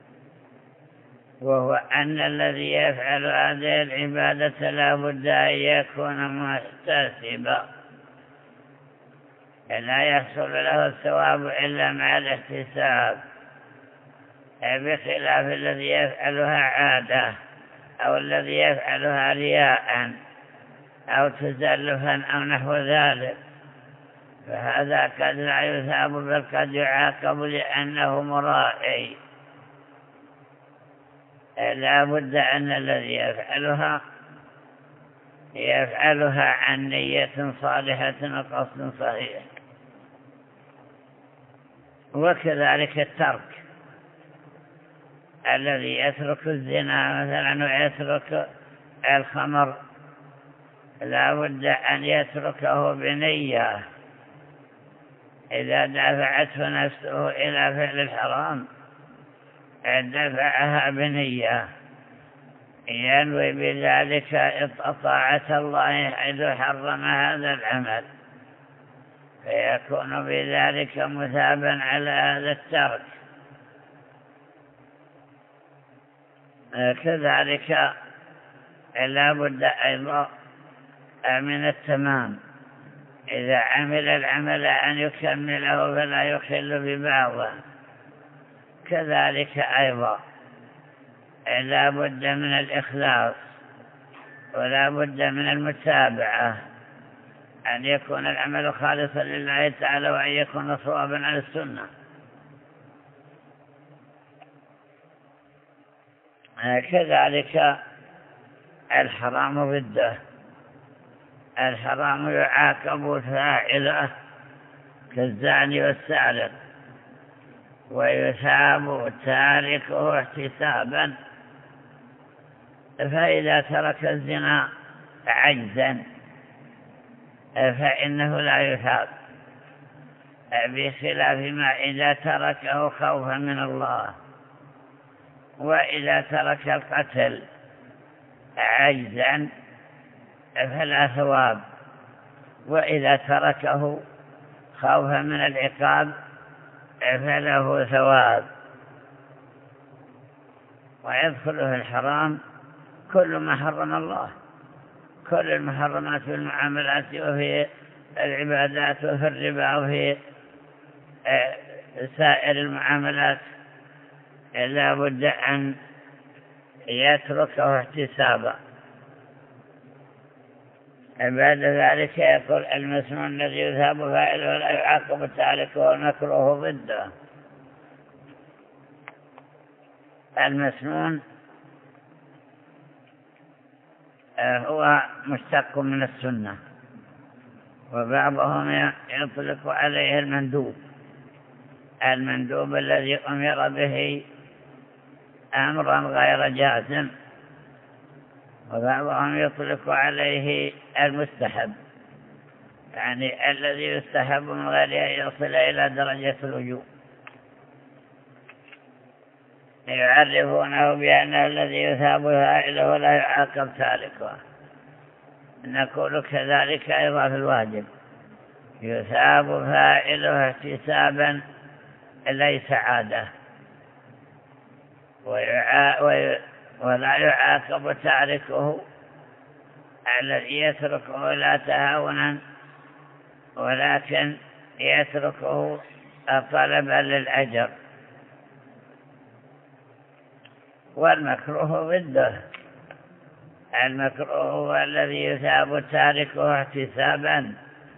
Speaker 1: وهو أن الذي يفعل هذه العبادة لا بد أن يكون محتسبا، لا يحصل له الثواب إلا مع الاحتساب، بخلاف الذي يفعلها عادة أو الذي يفعلها رياء أو تزلفا أو نحو ذلك، فهذا قد لا يثاب بل قد يعاقب لأنه مرائي. لا بد أن الذي يفعلها عن نية صالحة وقصد صحيح. وكذلك الترك، الذي يترك الزنا مثلا ويترك الخمر لا بد أن يتركه بنية. إذا دفعته نفسه إلى فعل الحرام دفعها بنية ينوي بذلك طاعة الله حيث حرم هذا العمل، فيكون بذلك مثابا على هذا الترك. كذلك لا بد أيضا من التمام، إذا عمل العمل أن يكمله فلا يخل ببعضه. كذلك أيضا لا بد من الإخلاص ولا بد من المتابعة، أن يكون العمل خالصا لله تعالى وأن يكون صوابا على السنة. كذلك الحرام ضده، الحرام يعاقب فاعله كالزاني والسارق ويثاب تاركه احتسابا. فإذا ترك الزنا عجزا فإنه لا يثاب، بخلاف ما إذا تركه خوفا من الله. وإذا ترك القتل عجزا فلا ثواب، وإذا تركه خوفا من العقاب فله ثواب. ويدخل في الحرام كل ما حرم الله، كل المحرمات في المعاملات وفي العبادات وفي الربا وفي سائر المعاملات لا بد أن يتركه احتسابا. بعد ذلك يقول المسنون الذي يثاب فاعله ولا يعاقب تاركه ونكره ضده. المسنون هو مشتق من السنة، وبعضهم يطلق عليه المندوب الذي أمر به أمرا غير جازم، وبعضهم يطلق عليه المستحب، يعني الذي يستحب من غير أن يصل إلى درجة الوجوب. يعرفونه بأنه الذي يثاب فاعله ولا يعاقب تاركه. نقول كذلك أيضا في الواجب، يثاب فاعله احتسابا ليس عادة، ولا يعاقب تاركه الذي يتركه لا تهاونا ولكن يتركه طلبا للأجر. والمكروه ضده، المكروه هو الذي يثاب تاركه احتسابا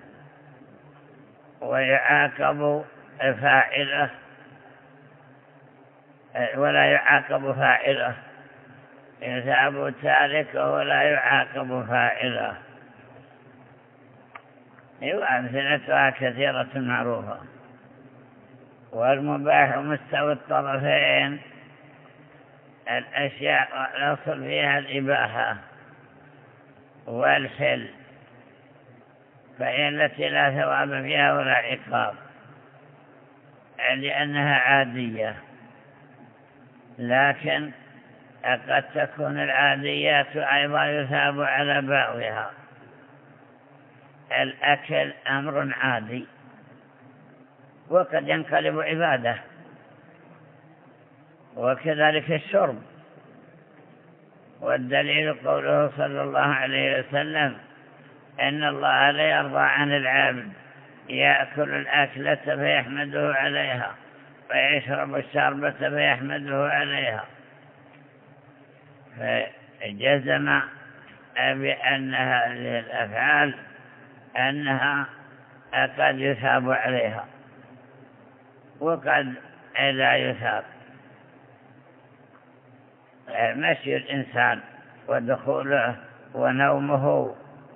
Speaker 1: ويعاقب فاعله ولا يعاقب فاعله، يثاب تاركه ولا يعاقب فاعله. أمثلتها كثيرة معروفة. والمباح مستوى الطرفين، الأشياء الأصل فيها الإباحة والحل، فهي التي لا ثواب فيها ولا عقاب لأنها عادية. لكن قد تكون العاديات أيضا يثاب على بعضها. الأكل أمر عادي وقد ينقلب عبادة، وكذلك الشرب. والدليل قوله صلى الله عليه وسلم إن الله لا يرضى عن العبد يأكل الأكلة فيحمده عليها ويشرب الشربة فيحمده عليها، فجزم بأن هذه الأفعال أنها قد يثاب عليها وقد لا يثاب. مشي الإنسان ودخوله ونومه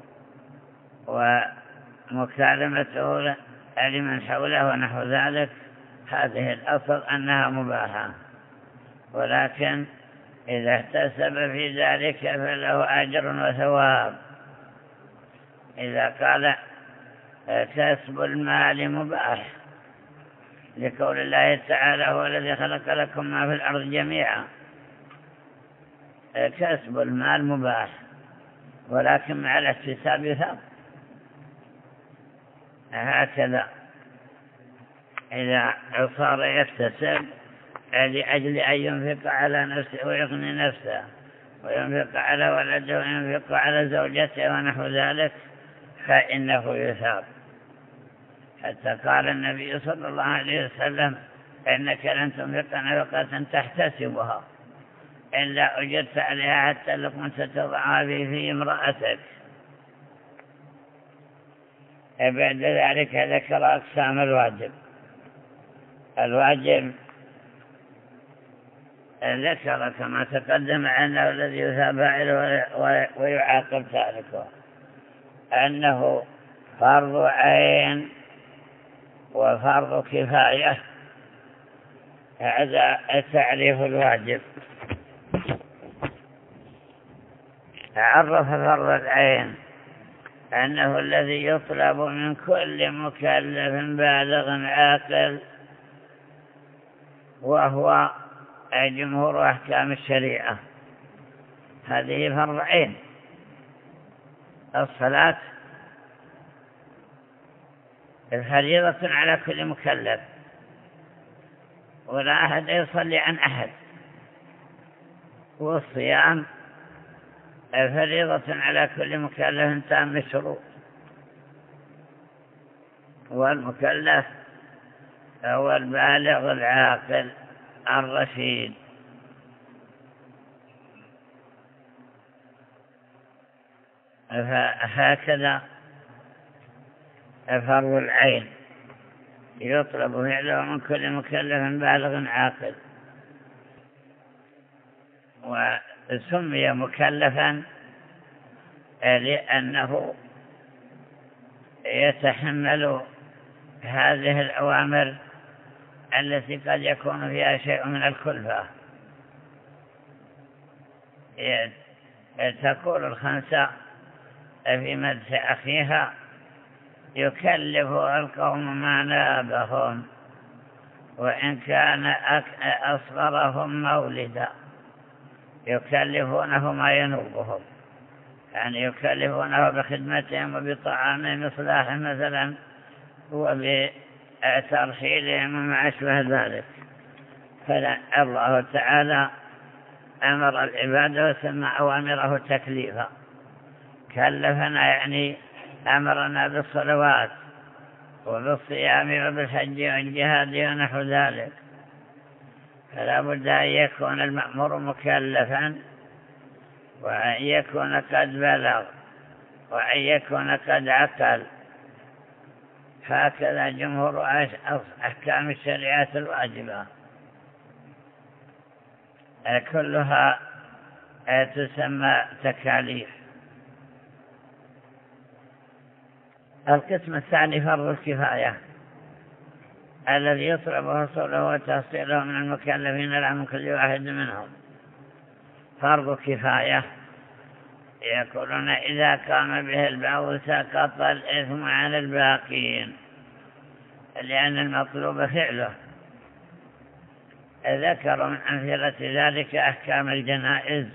Speaker 1: ومكالمته لمن حوله ونحو ذلك، هذه الأصل أنها مباحة، ولكن إذا احتسب في ذلك فله أجر وثواب. إذا قال كسب المال مباح لقول الله تعالى هو الذي خلق لكم ما في الأرض جميعا، كسب المال مباح ولكن مع الاحتساب يثاب. هكذا إذا صار يكتسب لأجل أن ينفق على نفسه ويغني نفسه وينفق على ولده وينفق على زوجته ونحو ذلك فإنه يثاب. حتى قال النبي صلى الله عليه وسلم إنك لن تنفق نفقة تحتسبها إلا أجرت عليها حتى لو كنت تضعها في امرأتك. بعد ذلك ذكر أقسام الواجب. الواجب ذكر كما تقدم أنه الذي يثاب فاعله ويعاقب تاركه، أنه فرض عين وفرض كفاية. هذا تعريف الواجب. عرف فرض العين أنه الذي يطلب من كل مكلف بالغ عاقل، وهو جمهور أحكام الشريعة. هذه فرض عين. الصلاة فريضة على كل مكلف، ولا أحد يصلي عن أحد. والصيام فريضة على كل مكلف تام الشروط. والمكلف هو البالغ العاقل الرشيد. فهكذا فرض العين يطلب فعله من كل مكلف بالغ عاقل، وسمي مكلفا لأنه يتحمل هذه الأوامر التي قد يكون فيها شيء من الكلفة. تقول الخنساء في مدح أخيها: يكلف القوم ما نابهم وإن كان أصغرهم مولدا. يكلفونه ما ينوبهم، يعني يكلفونه بخدمتهم وبطعامهم إصلاحهم مثلا وبترحيلهم وما أشبه ذلك. فالله تعالى أمر العباد وسمى أوامره تكليفا. كلفنا يعني أمرنا بالصلوات وبالصيام وبالحج والجهاد ونحو ذلك. فلا بد أن يكون المأمور مكلفا، وأن يكون قد بلغ، وأن يكون قد عقل. هكذا جمهور أحكام الشريعة الواجبة كلها تسمى تكاليف. القسم الثاني فرض الكفاية، الذي يطلب حصوله وتحصيله من المكلفين لا من كل واحد منهم. فرض كفاية يقولون إذا قام به البعض سقط الإثم عن الباقين، لأن المطلوب فعله. ذكروا من أمثلة ذلك أحكام الجنائز،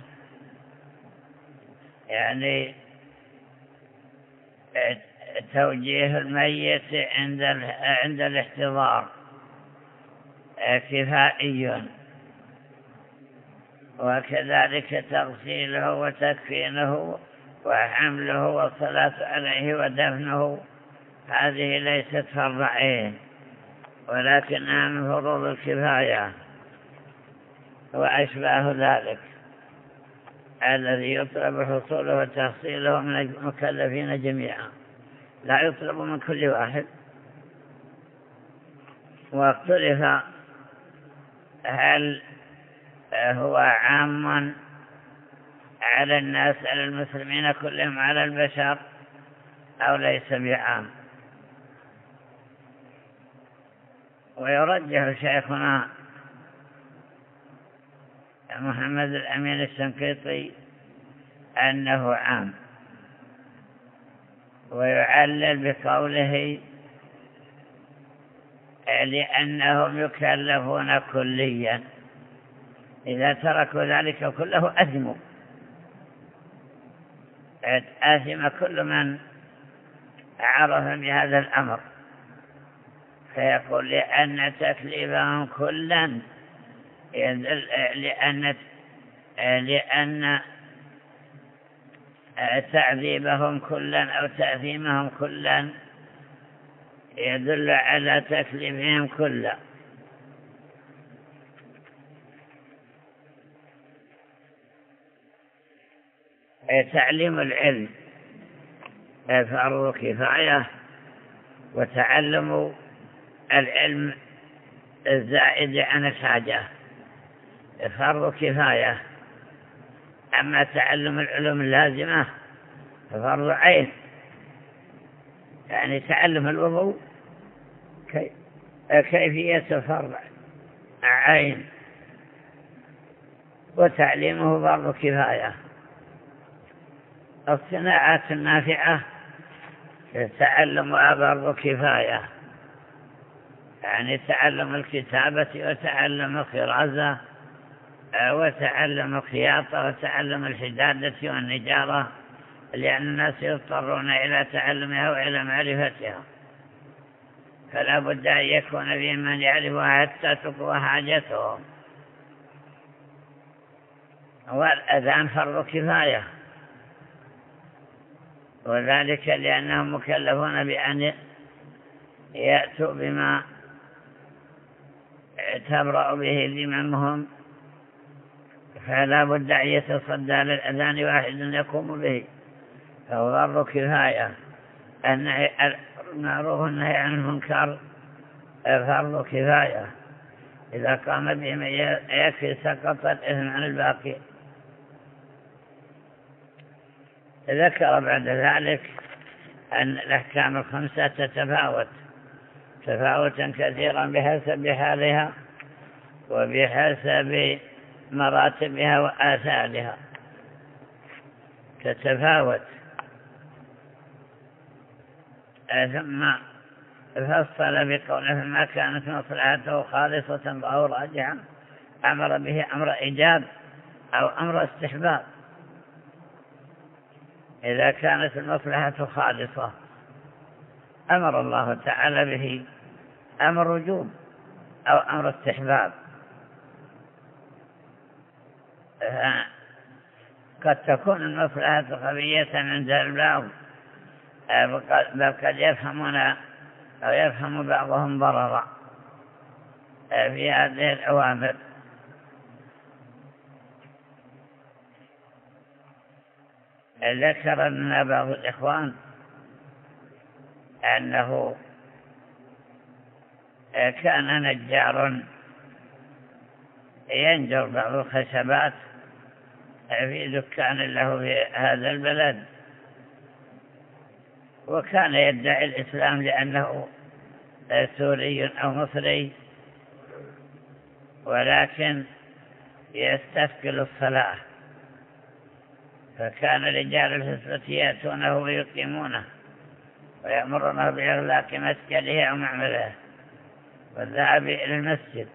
Speaker 1: يعني توجيه الميت عند الاحتضار كفائي، وكذلك تغسيله وتكفينه وحمله والصلاة عليه ودفنه. هذه ليست فرض عين، ولكنها من فروض الكفاية وأشباه ذلك الذي يطلب حصوله وتحصيله من المكلفين جميعا، لا يطلب من كل واحد. واختلف هل هو عام على الناس، على المسلمين كلهم، على البشر، أو ليس بعام. ويرجح شيخنا محمد الأمين الشنقيطي أنه عام، ويعلل بقوله لأنهم يكلفون كليا، إذا تركوا ذلك كله أثموا، آثم كل من عرف بهذا الأمر. فيقول لأن تكليفهم كلا لأن تعذيبهم كلا أو تأثيمهم كلا يدل على تكليفهم كلا. تعليم العلم فرض كفاية، وتعلم العلم الزائد عن الحاجة فرض كفاية. أما تعلم العلوم اللازمة فرض عين، يعني تعلم الوضوء كيفية فرض عين، وتعليمه فرض كفاية. الصناعات النافعة تعلمها فرض كفاية، يعني تعلم الكتابة وتعلم الخرازة وتعلم الخياطة وتعلم الحدادة والنجارة، لأن الناس يضطرون إلى تعلمها وإلى معرفتها، فلا بد أن يكون في من يعرفها حتى تقوى حاجتهم. والأذان فرض كفاية، وذلك لأنهم مكلفون بأن يأتوا بما تبرأ به ذممهم، فلا بد أن يتصدى للأذان واحد يقوم به، فهو فرض كفاية. المعروف والنهي عن المنكر فرض كفاية، إذا قام بهم يكفي سقط الإثم عن الباقي. ذكر بعد ذلك أن الأحكام الخمسة تتفاوت تفاوتا كثيرا بحسب حالها وبحسب مراتبها وآثارها، تتفاوت. ثم فصل بقوله فيما كانت مصلحته خالصة أو راجعة أمر به أمر إيجاب أو أمر استحباب. إذا كانت المصلحة خالصة أمر الله تعالى به أمر وجوب أو أمر استحباب. قد تكون المصلحة خفية عند البعض، بل قد يفهمون أو يفهم بعضهم ضررا في هذه الأوامر. ذكر لنا بعض الإخوان أنه كان نجار ينجر بعض الخشبات في دكان له في هذا البلد، وكان يدعي الإسلام لأنه سوري أو مصري، ولكن يستثقل الصلاة، فكان رجال الحسبة يأتونه ويقيمونه ويأمرونه بإغلاق مسجده أو معمله والذهاب إلى المسجد.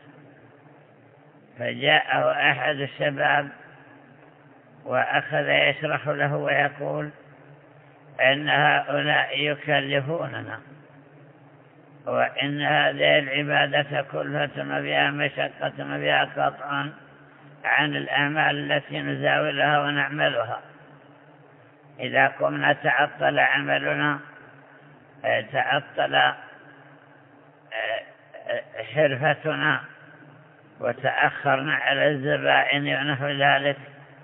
Speaker 1: فجاءه أحد الشباب وأخذ يشرح له ويقول إن هؤلاء يكلفوننا، وإن هذه العبادة كلفة وبها مشقة وبها قطع عن الأعمال التي نزاولها ونعملها. إذا قمنا تعطل عملنا، تعطل حرفتنا وتأخرنا على الزبائن ونحو ذلك،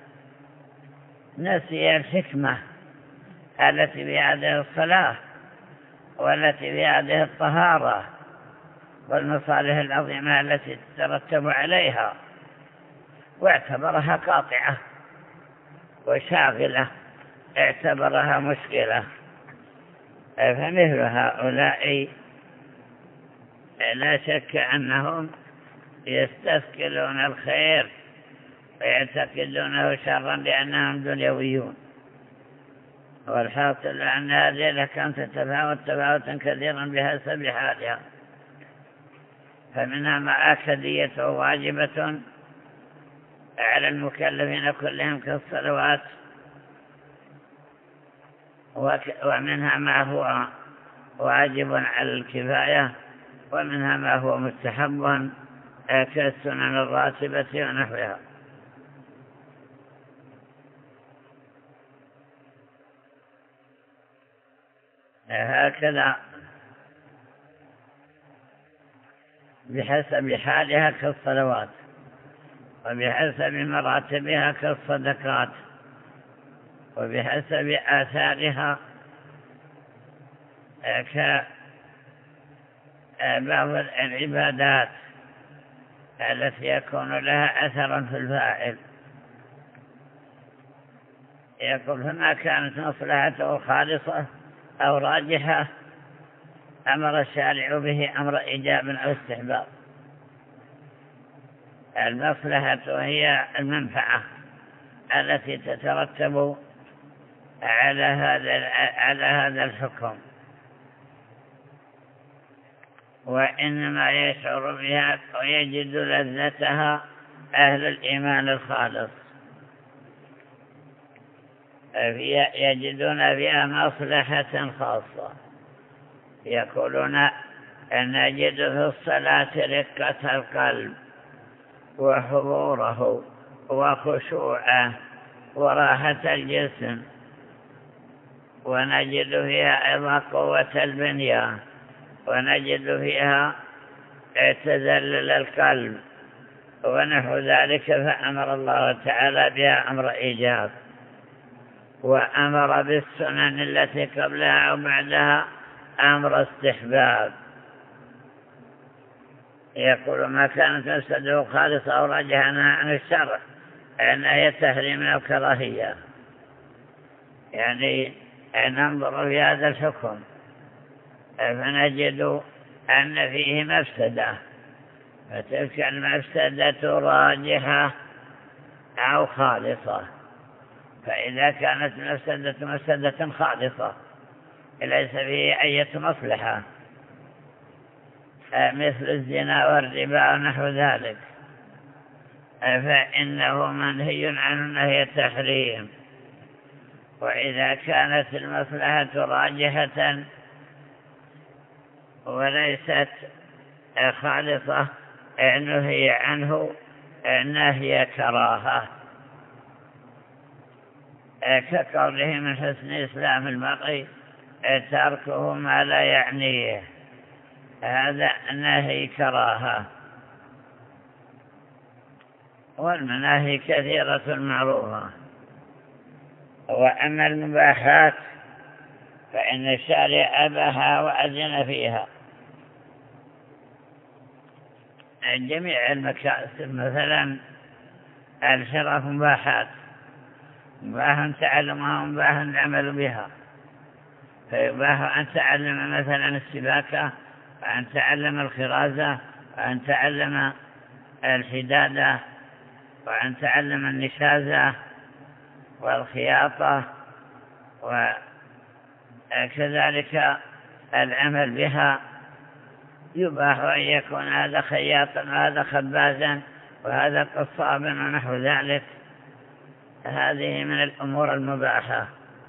Speaker 1: نسي الحكمة التي في هذه الصلاة والتي في هذه الطهارة والمصالح العظيمة التي تترتب عليها، واعتبرها قاطعة وشاغلة، اعتبرها مشكلة. فمثل هؤلاء لا شك أنهم يستثقلون الخير ويعتقدونه شرا لأنهم دنيويون. والحاصل أن هذه الأحكام تتفاوت تفاوتا كثيرا بحسب حالها، فمنها ما أكديته واجبة على المكلفين كلهم كالصلوات، ومنها ما هو واجب على الكفاية، ومنها ما هو مستحب كالسنن الراتبة ونحوها. هكذا بحسب حالها كالصلوات، وبحسب مراتبها كالصدقات، وبحسب آثارها كبعض العبادات التي يكون لها أثر في الفاعل. يقول فما كانت مصلحته خالصة أو راجحة أمر الشارع به أمر إيجاب أو استحباب. المصلحة هي المنفعة التي تترتب على هذا الحكم، وإنما يشعر بها ويجد لذتها أهل الإيمان الخالص، يجدون فيها مصلحة خاصة. يقولون أن نجد في الصلاة رقة القلب وحضوره وخشوعه وراحة الجسم، ونجد فيها أيضا قوة البنية، ونجد فيها تذلل القلب ونحو ذلك. فأمر الله تعالى بها أمر إيجاب، وأمر بالسنن التي قبلها أو بعدها أمر استحباب. يقول ما كانت مفسده خالصة أو راجحة عن الشرع أن هي تحريم أو كراهية، يعني ننظر في هذا الحكم فنجد أن فيه مفسدة، فتلك المفسدة راجحة أو خالصة. فإذا كانت مفسدة خالصة ليس فيه أي مصلحة مثل الزنا والربا ونحو ذلك، فإنه منهي عنه نهي التحريم. وإذا كانت المصلحة راجحة وليست خالصة نهي عنه نهي كراهة، كقوله من حسن إسلام المرء تركه ما لا يعنيه، هذا نهي كراهة. والمناهي كثيرة معروفة. وأما المباحات فإن الشارع أباها وأذن فيها. جميع المكاسب مثلا الشرف مباحات، مباح تعلمها ومباح العمل بها. فيباح أن تعلم مثلا السباكة، وأن تعلم الخرازة، وأن تعلم الحدادة، وأن تعلم النشازة والخياطة، وكذلك العمل بها. يباح أن يكون هذا خياطا وهذا خبازا وهذا قصابا ونحو ذلك. هذه من الأمور المباحة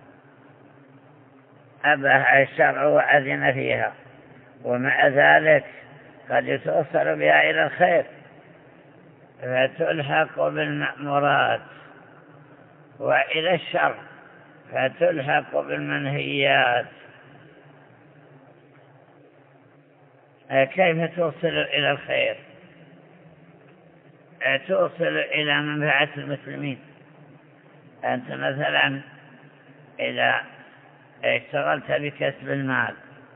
Speaker 1: أباح الشرع وأذن فيها، ومع ذلك قد يتوصل بها إلى الخير فتلحق بالمأمورات، وإلى الشر فتلحق بالمنهيات. كيف توصل إلى الخير؟ توصل إلى منفعة المسلمين. أنت مثلا إذا اشتغلت بكسب المال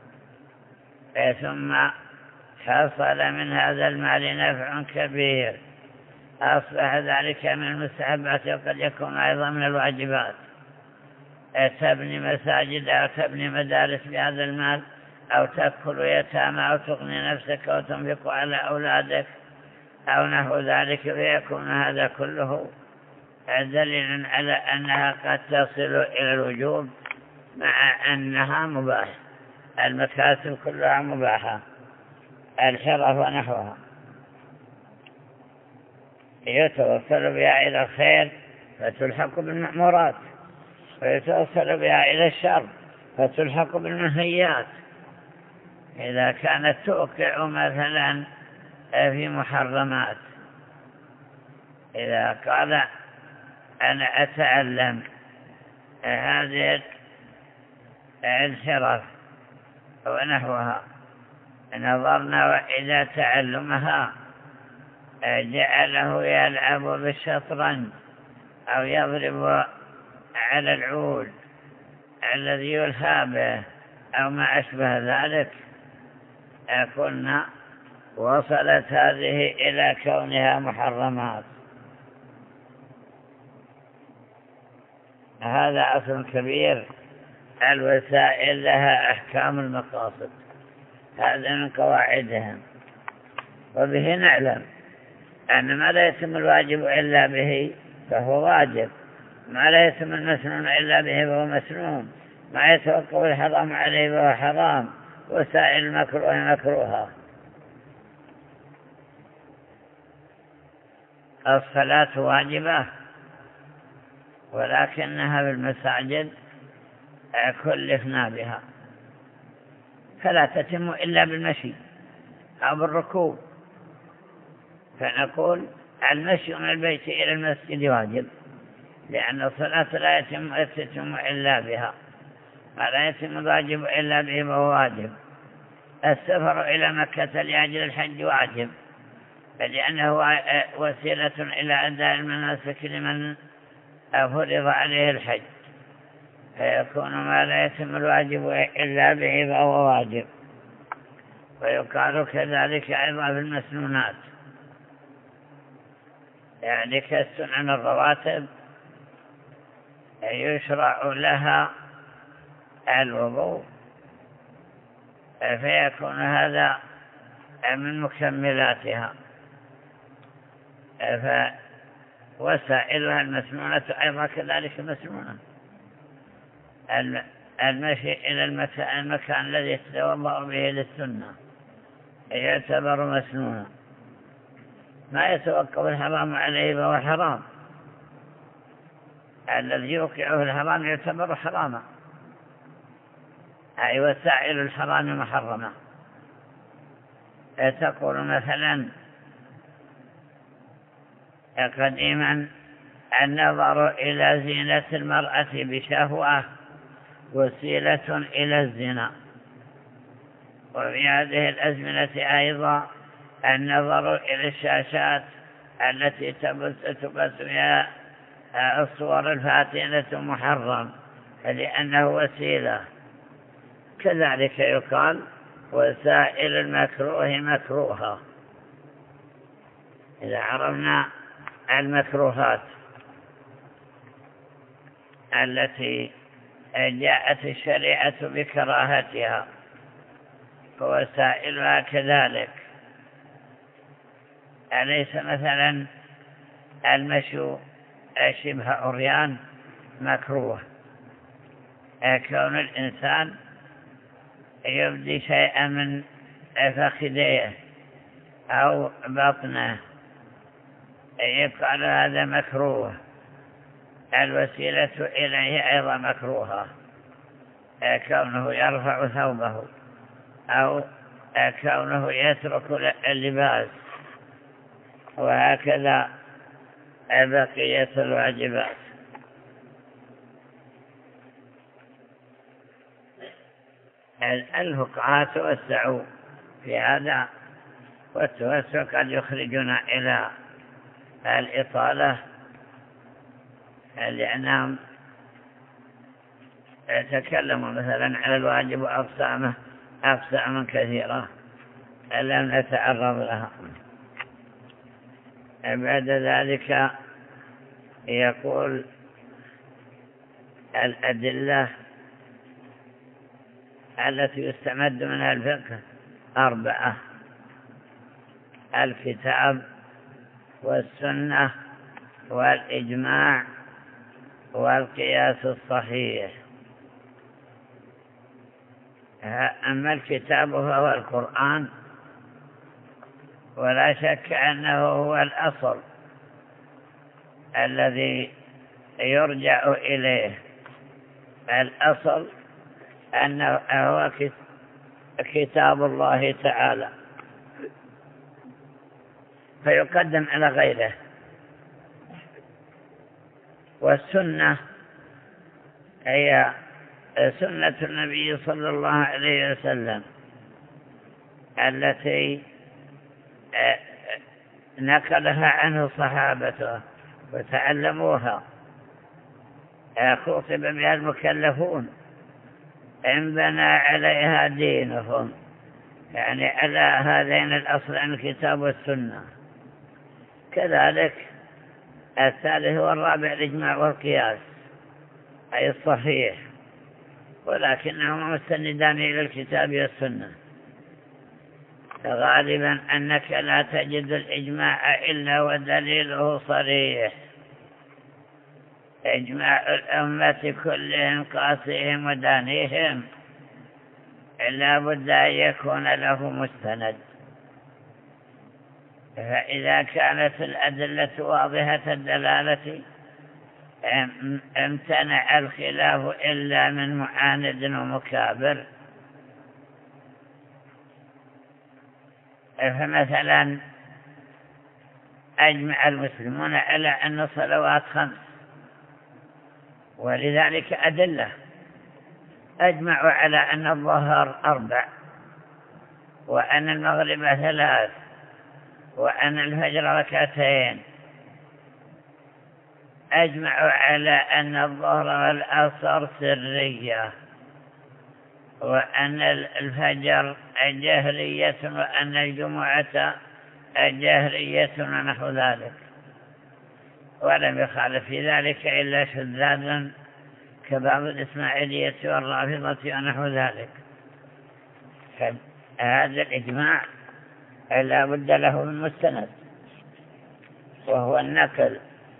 Speaker 1: ثم حصل من هذا المال نفع كبير، أصبح ذلك من المستحبات وقد يكون أيضا من الواجبات. تبني مساجد أو تبني مدارس بهذا المال، أو تأكل يتامى، أو تغني نفسك وتنفق على أولادك أو نحو ذلك، فيكون هذا كله دليل على أنها قد تصل إلى الوجوب مع أنها مباحة. المكاسب كلها مباحة، الحرف ونحوها يتوصل بها إلى الخير فتلحق بالمأمورات، ويتوصل بها إلى الشر فتلحق بالمنهيات. إذا كانت توقع مثلا في محرمات، إذا قال أنا أتعلم هذه الحرف ونحوها، نظرنا وإلى تعلمها جعله يلعب بالشطرنج أو يضرب على العود الذي يلهى به أو ما أشبه ذلك، قلنا وصلت هذه إلى كونها محرمات. هذا أصل كبير. الوسائل لها أحكام المقاصد، هذا من قواعدهم، وبه نعلم أن ما لا يتم الواجب إلا به فهو واجب، ما لا يتم المسنون إلا به فهو مسنون، ما يتوقف الحرام عليه فهو حرام، وسائل المكروه مكروهة. الصلاة واجبة، ولكنها بالمساجد كلفنا بها، فلا تتم إلا بالمشي أو بالركوب، فنقول المشي من البيت إلى المسجد واجب، لأن الصلاة لا تتم إلا بها، ما لا يتم الواجب إلا به فهو واجب. السفر إلى مكة لأجل الحج واجب، لأنه وسيلة إلى أداء المناسك لمن فرض عليه الحج، فيكون ما لا يتم الواجب إلا به فهو واجب. ويقال كذلك أيضا في المسنونات، يعني كالسنن الرواتب يشرع لها الوضوء، فيكون هذا من مكملاتها، فوسائلها المسنونة أيضا كذلك مسنونة. المشي إلى المكان الذي يتوضأ به للسنة يعتبر مسنونا، ما يتوقف الحرام عليه فهو حرام، الذي يوقع في الحرام يعتبر حراما، أي وسائل الحرام محرمة. تقول مثلا قديما النظر إلى زينة المرأة بشهوة وسيلة إلى الزنا، وفي هذه الأزمنة أيضا النظر إلى الشاشات التي تبث فيها الصور الفاتنة محرم، لأنه وسيلة. كذلك يقال وسائل المكروه مكروهة. إذا عرفنا المكروهات التي جاءت الشريعة بكراهتها فوسائلها كذلك. أليس مثلا المشي شبه عريان مكروه؟ كون الإنسان يبدي شيئا من فخذيه أو بطنه يقال هذا مكروه. الوسيلة إليه أيضا مكروهة، كونه يرفع ثوبه أو كونه يترك اللباس، وهكذا بقية الواجبات. الفقهاء توسعوا في هذا، والتوسع قد يخرجنا إلى الإطالة، لأنهم يتكلموا مثلا على الواجب أقسام كثيرة لم نتعرض لها. بعد ذلك يقول الأدلة التي يستمد منها الفقه 4: الكتاب والسنة والإجماع والقياس الصحيح. أما الكتاب فهو القرآن، ولا شك أنه هو الأصل الذي يرجع إليه. الأصل أنه هو كتاب الله تعالى، فيقدم على غيره. والسنة هي سنة النبي صلى الله عليه وسلم التي نقلها عنه صحابته وتعلموها، خطب بها المكلفون، إن بنى عليها دينهم، يعني على هذين الأصلين الكتاب والسنة. كذلك الثالث والرابع الإجماع والقياس أي الصحيح، ولكنهما مستندان إلى الكتاب والسنة. غالبا أنك لا تجد الإجماع إلا ودليله صريح، إجماع الأمة كلهم قاسيهم ودانيهم لا بد أن يكون له مستند. فإذا كانت الأدلة واضحة الدلالة امتنع الخلاف إلا من معاند ومكابر. فمثلا أجمع المسلمون على أن الصلوات 5، ولذلك أدلة. أجمعوا على أن الظهر 4، وأن المغرب 3، وأن الفجر 2. أجمعوا على أن الظهر والعصر سرية، وأن الفجر جهرية، وأن الجمعة جهرية ونحو ذلك. ولم يخالف في ذلك إلا شذاذ كبعض الإسماعيلية والرافضة ونحو ذلك. هذا الإجماع لا بد له من مستند، وهو النقل.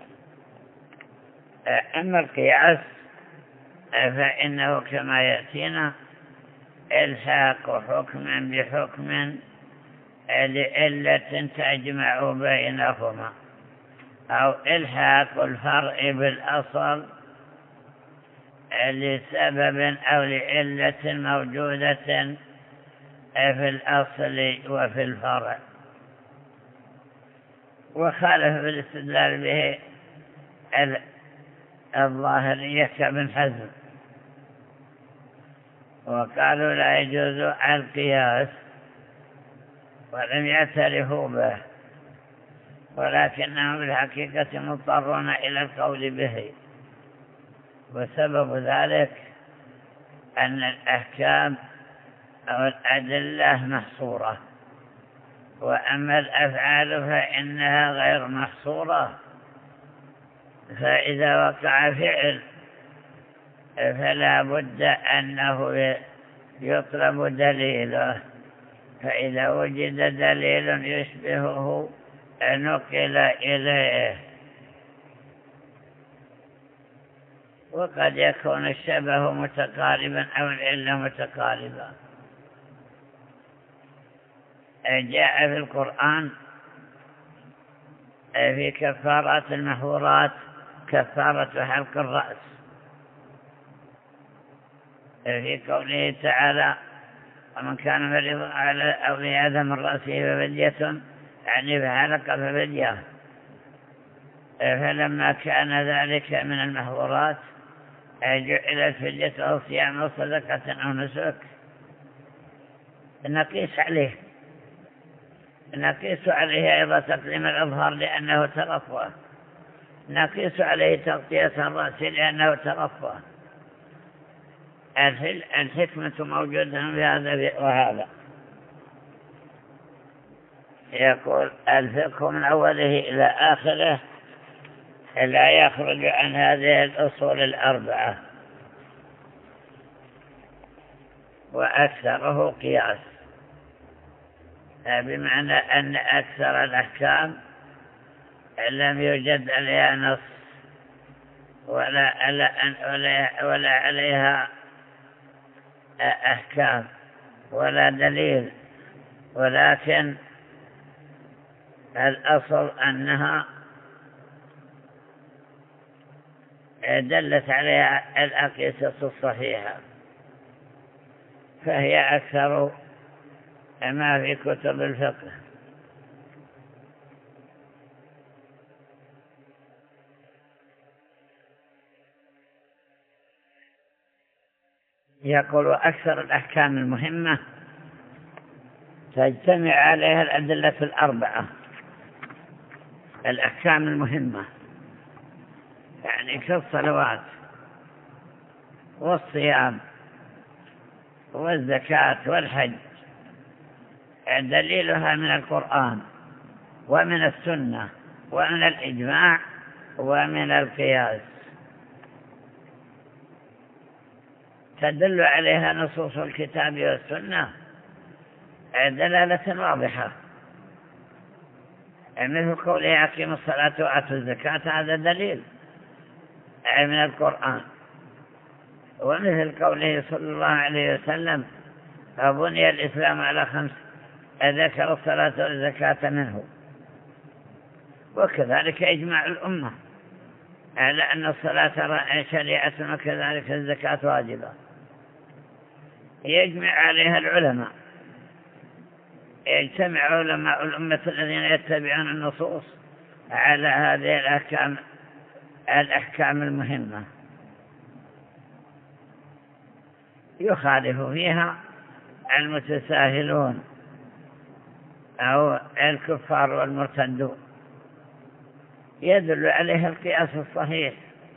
Speaker 1: أما القياس فإنه كما يأتينا إلحاق حكم بحكم لعلة تجمع بينهما، أو إلحاق الفرع بالأصل لسبب أو لعلة موجودة في الأصل وفي الفرع. وخالف بالاستدلال به الظاهرية كابن حزم، وقالوا لا يجوز القياس ولم يعترفوا به، ولكنهم بالحقيقة مضطرون إلى القول به. وسبب ذلك أن الأحكام أو الأدلة محصورة، وأما الأفعال فإنها غير محصورة. فإذا وقع فعل فلا بد أنه يطلب دليله، فإذا وجد دليل يشبهه نقل إليه. وقد يكون الشبه متقاربا أو العلة متقاربة. جاء في القرآن في كفارات المحظورات كفارة حلق الرأس، في قوله تعالى: ومن كان مريضا على أو بأذى من رأسه ففدية، يعني فحلق ففدية. فلما كان ذلك من المحظورات جعلت فدية أو صيام أو صدقة أو نسك، نقيس عليه نقيس عليه أيضا تقديم الأظهار لأنه ترفه، نقيس عليه تغطية الرأس لأنه ترفه. الحكمة موجودة في هذا وهذا. يقول الفقه من أوله إلى آخره لا يخرج عن هذه الأصول الأربعة، وأكثره قياس، بمعنى أن أكثر الأحكام لم يوجد عليها نص ولا عليها أحكام ولا دليل، ولكن الأصل أنها دلت عليها الأقيسة الصحيحة، فهي أكثر ما في كتب الفقه. يقول أكثر الأحكام المهمة تجتمع عليها الأدلة الأربعة، الأحكام المهمة يعني كالصلوات والصيام والزكاة والحج، دليلها من القرآن ومن السنة ومن الإجماع ومن القياس، تدل عليها نصوص الكتاب والسنة دلالة واضحة، مثل قوله أقيموا الصلاة وآتوا الزكاة، هذا دليل من القرآن، ومثل قوله صلى الله عليه وسلم بني الإسلام على 5، ذكر الصلاة والزكاة منه. وكذلك إجماع الأمة على أن الصلاة شريعة وكذلك الزكاة واجبة، يجمع عليها العلماء، يجتمع علماء الأمة الذين يتبعون النصوص على هذه الأحكام المهمة، يخالف فيها المتساهلون أو الكفار والمرتدون، يدل عليه القياس الصحيح،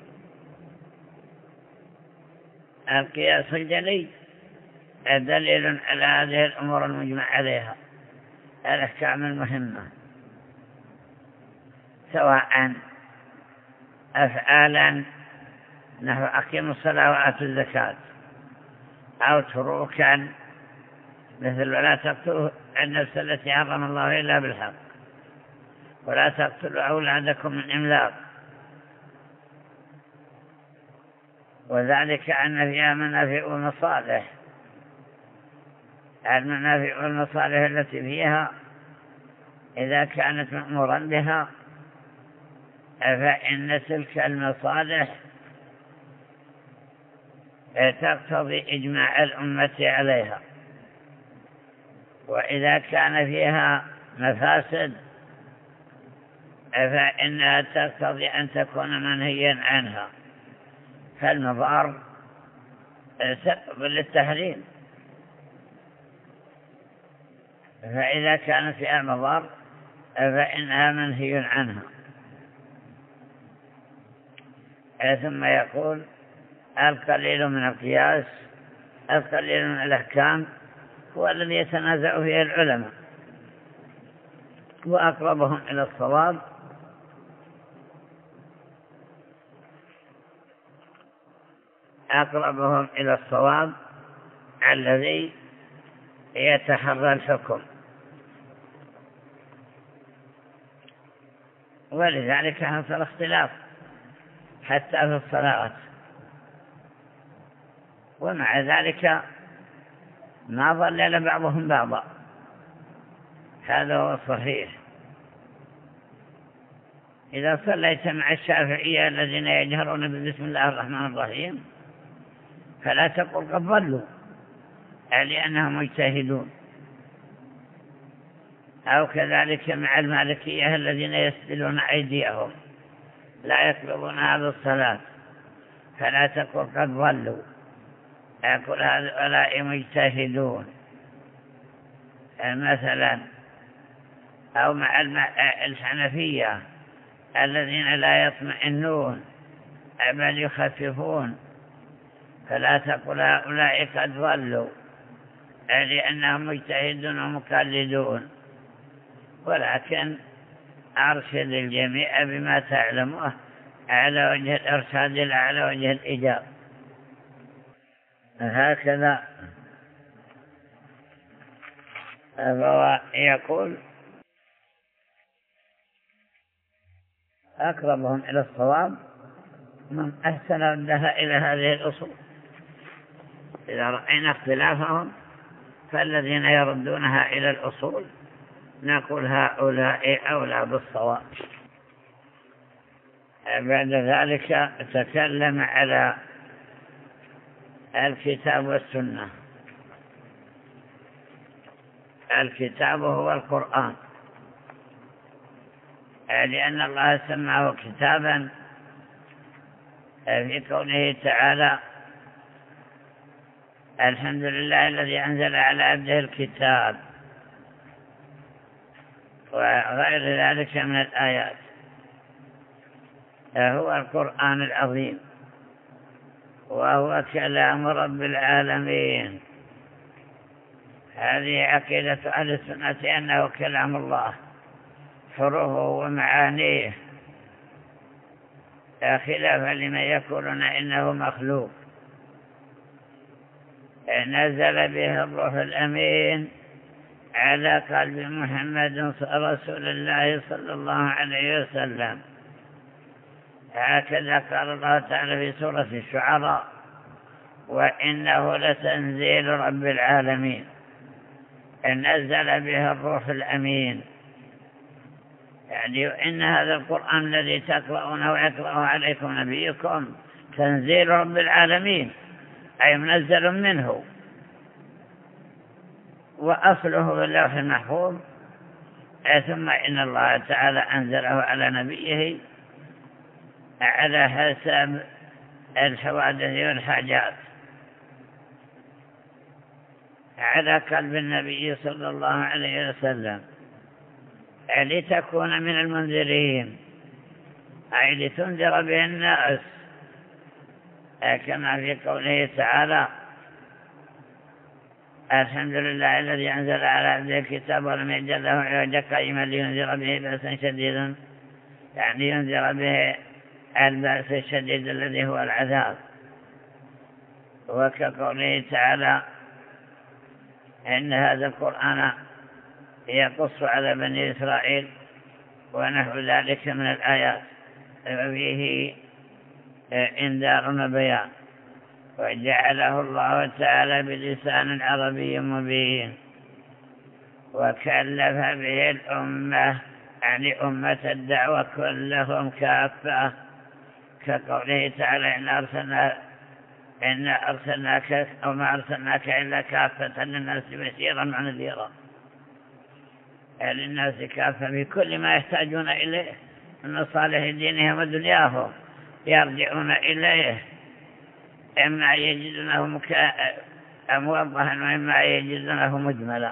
Speaker 1: القياس الجلي دليل على هذه الأمور المجمع عليها، الأحكام المهمة، سواء أفعالا نحو أقيموا الصلاة وآتوا الزكاة، أو تروكا مثل ولا تقتلوا النفس التي حرم الله إلا بالحق، ولا تقتلوا أولادكم من إملاق، وذلك أن فيها منافع ومصالح. المنافع والمصالح التي فيها إذا كانت مأمورا بها فإن تلك المصالح تقتضي إجماع الأمة عليها، وإذا كان فيها مفاسد فإنها تقتضي أن تكون منهيا عنها، فالمضار سبب للتحريم، فإذا كانت فيها مضار فإنها منهي عنها. ثم يقول القليل من القياس، القليل من الأحكام هو الذي يتنازع فيه العلماء، وأقربهم إلى الصواب الذي يتحرى الحكم، ولذلك حصل اختلاف حتى في الصلاة، ومع ذلك ما ضلل بعضهم بعضا، هذا هو الصحيح. إذا صليت مع الشافعية الذين يجهرون بسم الله الرحمن الرحيم فلا تقل قد ضلوا لأنهم مجتهدون، أو كذلك مع المالكية الذين يسدلون أيديهم لا يقبلون بالصلاة فلا تقل قد ضلوا، أقول هؤلاء مجتهدون. مثلا أو مع الحنفية الذين لا يطمئنون بل يخففون، فلا تقل هؤلاء قد ضلوا لأنهم مجتهدون ومقلدون، ولكن أرشد الجميع بما تعلمه على وجه الإرشاد لا على وجه الإيجاب. هكذا فهو يقول أقربهم إلى الصواب من أحسن ردها إلى هذه الأصول. إذا رأينا اختلافهم فالذين يردونها إلى الأصول نقول هؤلاء أولى بالصواب. بعد ذلك تكلم على الكتاب والسنة. الكتاب هو القرآن، لأن الله سماه كتابا في قوله تعالى: الحمد لله الذي أنزل على عبده الكتاب، وغير ذلك من الآيات. هو القرآن العظيم وهو كلام رب العالمين. هذه عقيدة أهل السنة أنه كلام الله، حروفه ومعانيه، خلافا لمن يقولون إنه مخلوق. نزل به الروح الأمين على قلب محمد رسول الله صلى الله عليه وسلم. هكذا قال الله تعالى في سورة الشعراء: وإنه لتنزيل رب العالمين. نزل به الروح الأمين، يعني إن هذا القرآن الذي تقرؤونه ويقرأه عليكم نبيكم تنزيل رب العالمين، أي منزل منه، وأصله باللوح المحفوظ، ثم إن الله تعالى أنزله على نبيه على حسب الحوادث والحاجات على قلب النبي صلى الله عليه وسلم، لتكون من المنذرين، أي لتنذر به الناس، كما في قوله تعالى: الحمد لله الذي أنزل على عبده الكتاب ولم يجعل له عوجا قيما لينذر به بأسا شديدا، يعني ينذر به البأس الشديد الذي هو العذاب. وكقوله تعالى: إن هذا القرآن يقص على بني إسرائيل ونحو ذلك من الآيات، وفيه إنذار وبيان. وجعله الله تعالى بلسان عربي مبين، وكلف به الأمة، يعني أمة الدعوة كلهم كافة، كقوله تعالى: إن أرسلناك أو ما أرسلناك إلا كافة للناس بشيرا ونذيرا. للناس كافة في كل ما يحتاجون إليه من صالح دينهم ودنياهم، يرجعون إليه، إما يجدونه موضحا وإما يجدونه مجملا.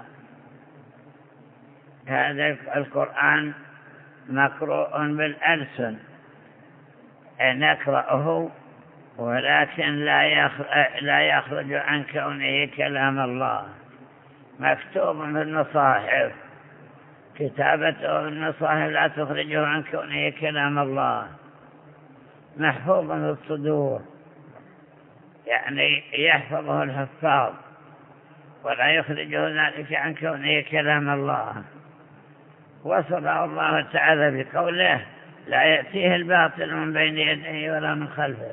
Speaker 1: هذا القرآن مقروء بالألسن، نقرأه ولكن لا يخرج عن كونه كلام الله، مكتوب في المصاحف، كتابته في المصاحف لا تخرجه عن كونه كلام الله، محفوظ في الصدور، يعني يحفظه الحفاظ ولا يخرجه ذلك عن كونه كلام الله. وصفه الله تعالى بقوله: لا يأتيه الباطل من بين يديه ولا من خلفه.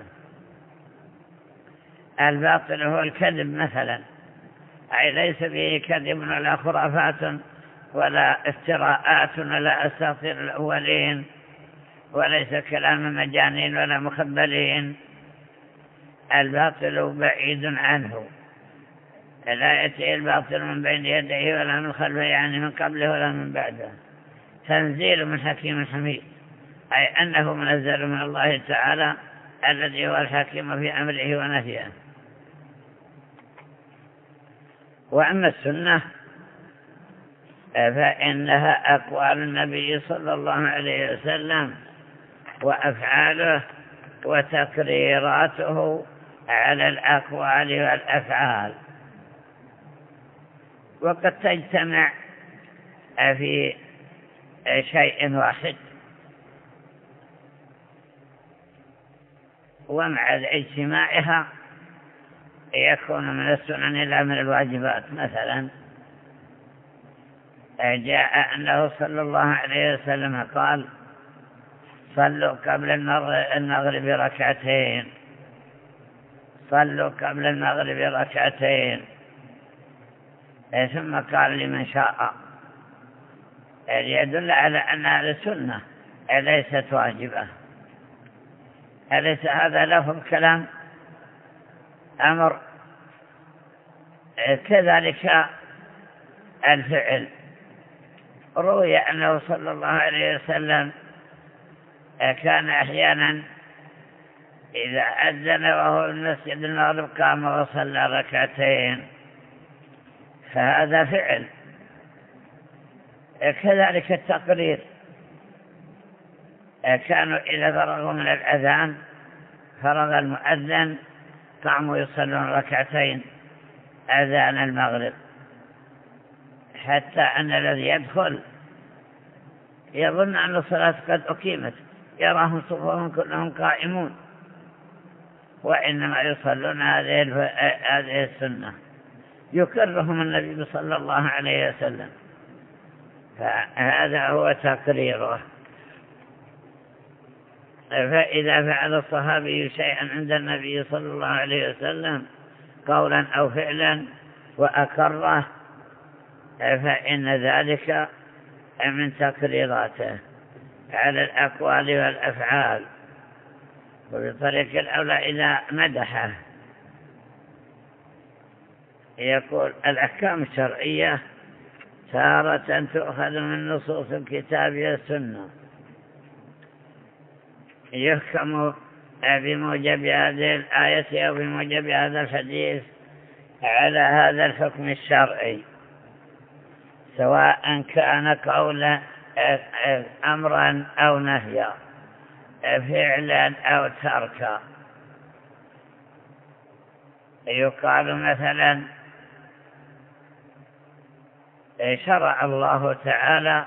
Speaker 1: الباطل هو الكذب مثلا، أي ليس فيه كذب ولا خرافات ولا افتراءات ولا أساطير الأولين، وليس كلام مجانين ولا مخبلين. الباطل بعيد عنه، لا يأتيه الباطل من بين يديه ولا من خلفه، يعني من قبله ولا من بعده. تنزيل من حكيم حميد، أي أنه منزل من الله تعالى الذي هو الحكيم في أمره ونهيه. وأما السنة فإنها أقوال النبي صلى الله عليه وسلم وأفعاله وتقريراته على الأقوال والأفعال، وقد تجتمع في شيء واحد، ومع اجتماعها يكون من السنن لا من الواجبات. مثلا جاء أنه صلى الله عليه وسلم قال: صلوا قبل المغرب ركعتين، صلوا قبل المغرب ركعتين. ثم قال: لمن شاء، يدل على أن هذه السنة ليست واجبة. أليس هذا لفظ كلام أمر؟ كذلك الفعل، روي أنه صلى الله عليه وسلم كان أحيانا إذا أذن وهو في المسجد المغرب قام وصلى ركعتين، فهذا فعل. كذلك التقرير، كانوا إذا فرغوا من الأذان فرغ المؤذن قاموا يصلون ركعتين أذان المغرب، حتى أن الذي يدخل يظن أن الصلاة قد أقيمت، يراهم صفوفهم كلهم قائمون، وإنما يصلون هذه السنة يكرهم النبي صلى الله عليه وسلم، فهذا هو تقريره. فإذا فعل الصحابي شيئا عند النبي صلى الله عليه وسلم قولا أو فعلا وأقره، فإن ذلك من تقريراته على الأقوال والأفعال. وبطريق الأولى إذا مدحه يقول: الأحكام الشرعية تارة تؤخذ من نصوص الكتاب والسنة، يحكم بموجب هذه الآية أو بموجب هذا الحديث على هذا الحكم الشرعي، سواء كان قولا أمرا أو نهيا، فعلا أو تركا. يقال مثلا: شرع الله تعالى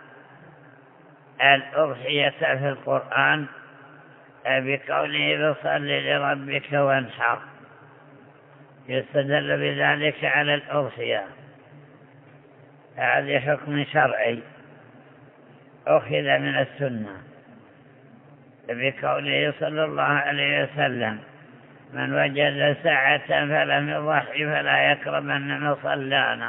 Speaker 1: الأضحية في القرآن بقوله: فصل لربك وانحر، يستدل بذلك على الأضحية. هذا حكم شرعي أخذ من السنة بقوله صلى الله عليه وسلم: من وجد ساعة فلم يضحي فلا يقربن مصلانا.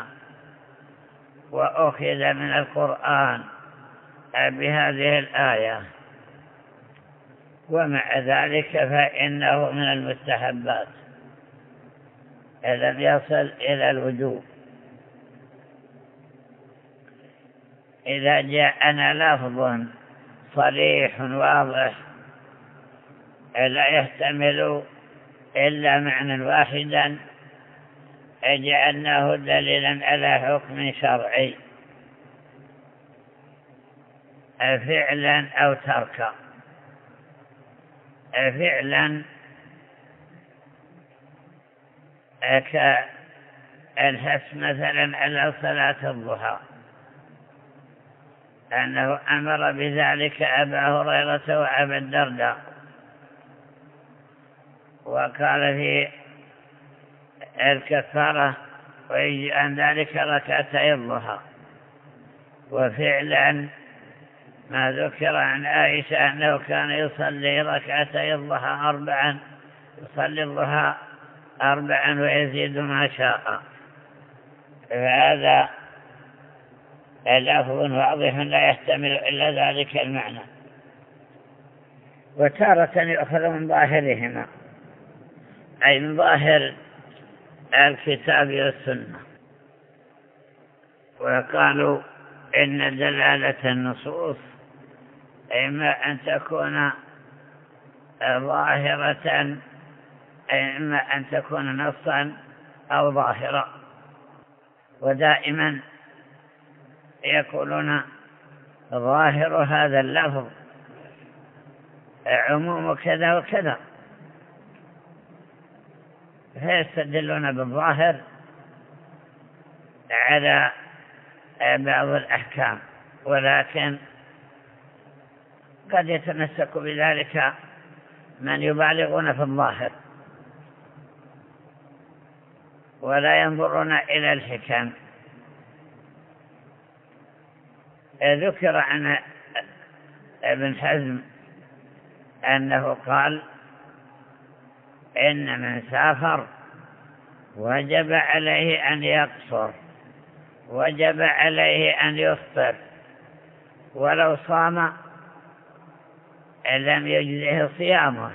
Speaker 1: وأخذ من القرآن بهذه الآية. ومع ذلك فإنه من المستحبات لم يصل إلى الوجوب. إذا جاءنا لفظ صريح واضح لا يحتمل إلا معنى واحدا جعلناه دليلا على حكم شرعي فعلا أو تركا. فعلا كالحث مثلا على صلاة الضحى، أنه أمر بذلك أبا هريرة وأبا الدرداء، وقال في الكفارة: ويجي عن ذلك ركعتي الضحى. وفعلا ما ذكر عن عائشة أنه كان يصلي ركعتي الضحى 4، يصلي الضحى 4 ويزيد ما شاء. فهذا لفظ واضح لا يحتمل إلا ذلك المعنى. وتارة يؤخذ من ظاهرهما، أي من ظاهر الكتاب والسنة. وقالوا إن دلالة النصوص إما أن تكون ظاهرة، إما أن تكون نصا أو ظاهرة. ودائما يقولون ظاهر هذا اللفظ عموم كذا وكذا، فيستدلون بالظاهر على بعض الأحكام، ولكن قد يتمسك بذلك من يبالغون في الظاهر ولا ينظرون إلى الحكم. ذكر عن ابن حزم أنه قال إن من سافر وجب عليه أن يقصر، وجب عليه أن يفطر، ولو صام لم يجزه صيامه،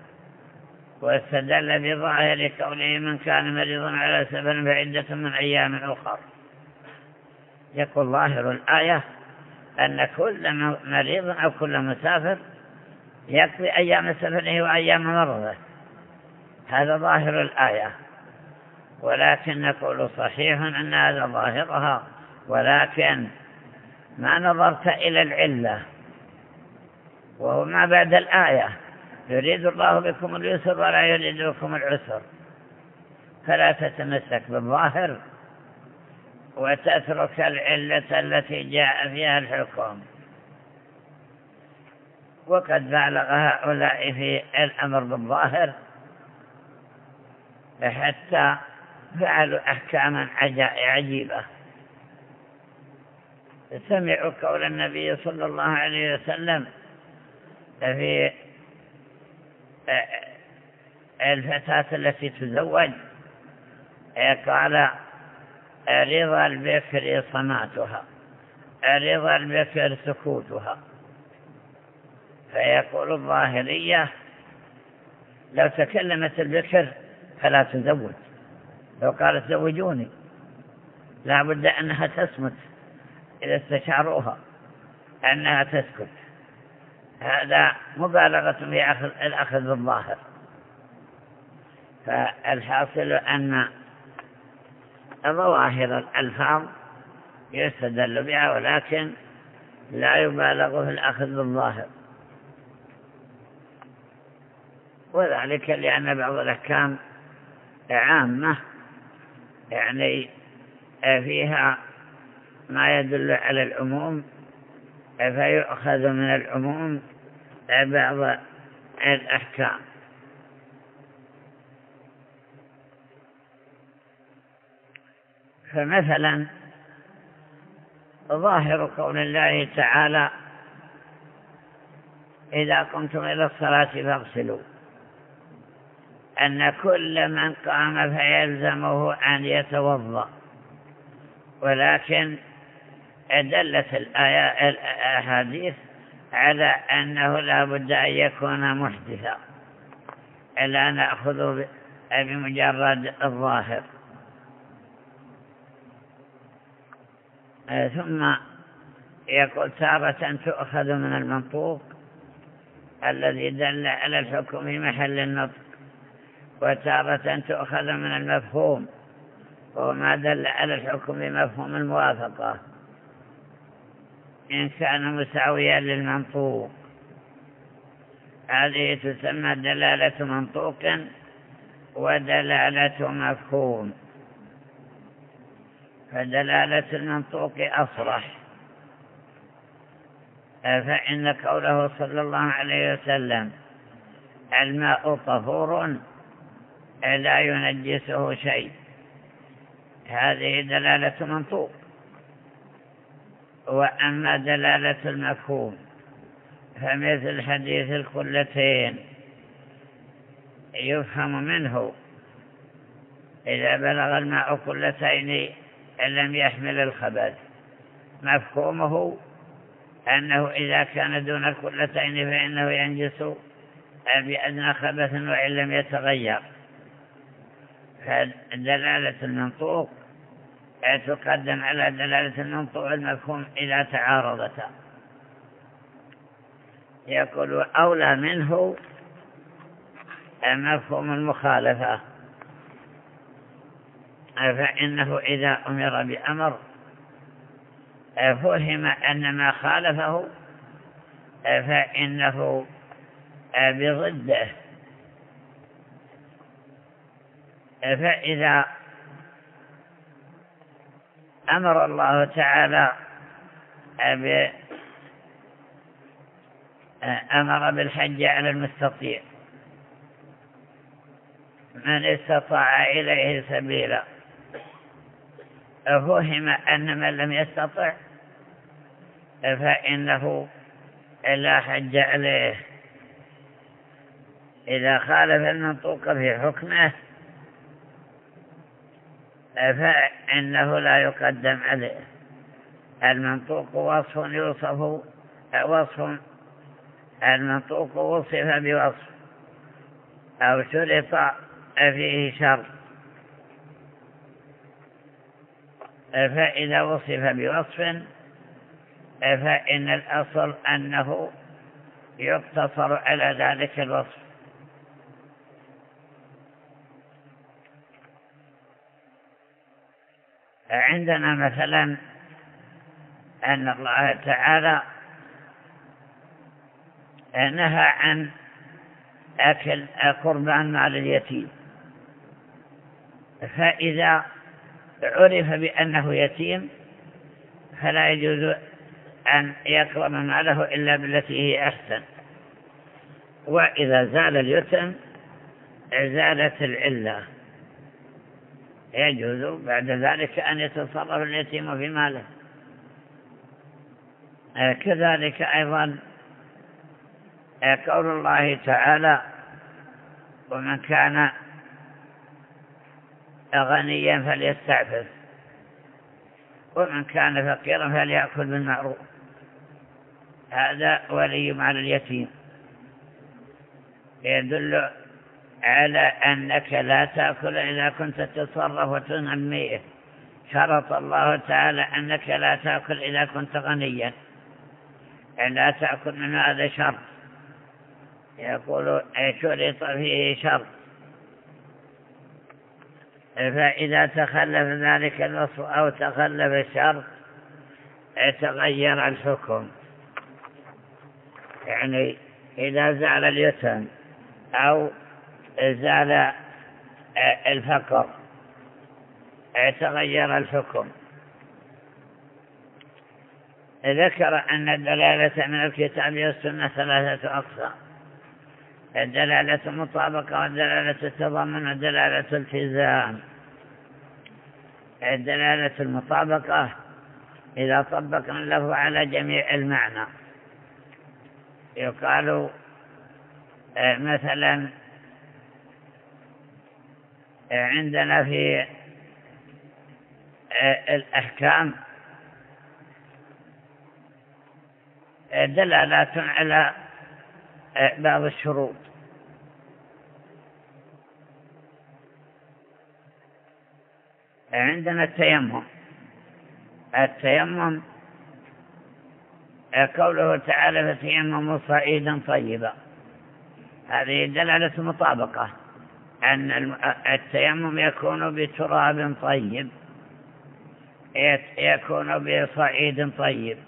Speaker 1: واستدل بظاهر قوله من كان مريضا على سفر فعدة من أيام أخر. يقول ظاهر الآية أن كل مريض أو كل مسافر يقضي أيام سفره وأيام مرضه، هذا ظاهر الآية، ولكن نقول صحيح أن هذا ظاهرها، ولكن ما نظرت إلى العلة وهو ما بعد الآية، يريد الله بكم اليسر ولا يريد بكم العسر، فلا تتمسك بالظاهر وتترك العلة التي جاء فيها الحكم. وقد بالغ هؤلاء في الأمر بالظاهر حتى فعلوا أحكاما عجيبة. سمعوا قول النبي صلى الله عليه وسلم في الفتاة التي تزوج، قال رضا البكر صماتها، رضا البكر سكوتها. فيقول الظاهرية لو تكلمت البكر فلا تزوج، لو قالت زوجوني لا بد أنها تسمت إذا استشاروها أنها تسكت. هذا مبالغة في الأخذ بالظاهر. فالحاصل أن ظواهر الألفاظ يستدل بها، ولكن لا يبالغ في الأخذ بالظاهر، وذلك لأن بعض الأحكام عامة يعني فيها ما يدل على العموم، فيؤخذ من العموم بعض الأحكام. فمثلا ظاهر قول الله تعالى إذا قمتم إلى الصلاة فاغسلوا، أن كل من قام فيلزمه أن يتوضأ، ولكن دلت الأحاديث على أنه لا بد أن يكون محدثا، لا نأخذ بمجرد الظاهر. ثم يقول تارة تؤخذ من المنطوق الذي دل على الحكم في محل النطق، وتارة تؤخذ من المفهوم وما دل على الحكم بمفهوم الموافقة إن كان مساويا للمنطوق. هذه تسمى دلالة منطوق ودلالة مفهوم. فدلالة المنطوق أصرح، فإن قوله صلى الله عليه وسلم الماء طهور لا ينجسه شيء، هذه دلالة منطوق. وأما دلالة المفهوم فمثل حديث القلتين يفهم منه إذا بلغ الماء قلتين لم يحمل الخبث، مفهومه أنه إذا كان دون القلتين فإنه ينجس بأدنى خبث وإن لم يتغير. فدلالة المنطوق تقدم على دلالة المنطوق المفهوم إذا تعارضتا. يقول أولى منه مفهوم المخالفة، فإنه إذا أمر بأمر فهم أن ما خالفه فإنه بضده. فإذا أمر الله تعالى أمر بالحج على المستطيع، من استطاع إليه سبيلا، فهم أن من لم يستطع فإنه لا حج عليه. إذا خالف المنطوق في حكمه فإنه لا يقدم عليه. المنطوق وصف يوصف وصف، المنطوق وصف بوصف أو شرط فيه شرط، فإذا وصف بوصف فإن الأصل أنه يقتصر على ذلك الوصف. عندنا مثلا أن الله تعالى نهى عن أكل قربان مال اليتيم، فإذا عرف بأنه يتيم فلا يجوز أن يقرب ماله إلا بالتي هي أحسن. وإذا زال اليتم زالت العلة، يجوز بعد ذلك أن يتصرف اليتيم في ماله. كذلك أيضا قول الله تعالى: ومن كان غنيا فليستعفف ومن كان فقيرا فليأكل بالمعروف. هذا ولي مال اليتيم، يدل على أنك لا تأكل إذا كنت تتصرف وتنميه. شرط الله تعالى أنك لا تأكل إذا كنت غنيا، لا تأكل من هذا شرط، يقول شرط فيه شرط. فإذا تخلف ذلك الوصف أو تخلف الشرط تغير الحكم. يعني إذا زال اليتم أو زال الفقر تغير الحكم. ذكر أن الدلالة من الكتاب والسنة ثلاثة أقسام: الدلالة المطابقة والدلالة التضمن والدلالة الالتزام. الدلالة المطابقة إذا طبقنا له على جميع المعنى، يقال مثلا عندنا في الأحكام دلالات على بعض الشروط. عندنا التيمم قوله تعالى: فتيمموا صعيدا طيبا، هذه دلالة مطابقة أن التيمم يكون بتراب طيب، يكون بصعيد طيب.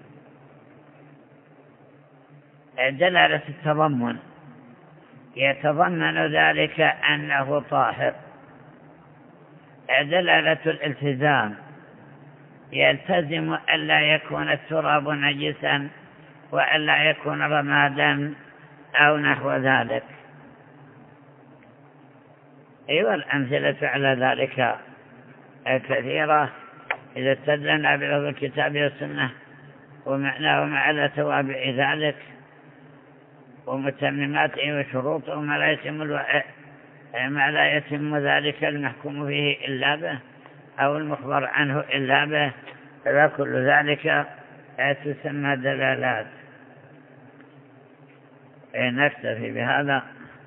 Speaker 1: دلالة التضمن يتضمن ذلك أنه طاهر. دلالة الالتزام يلتزم ألا يكون التراب نجسا وألا يكون رمادا أو نحو ذلك. والأمثلة على ذلك كثيرة إذا استدلنا بلفظ الكتاب والسنة ومعناه على توابع ذلك ومتمماته وشروطه ما لا يتم ذلك المحكوم فيه إلا به أو المخبر عنه إلا به، فكل ذلك تسمى دلالات. نكتفي بهذا،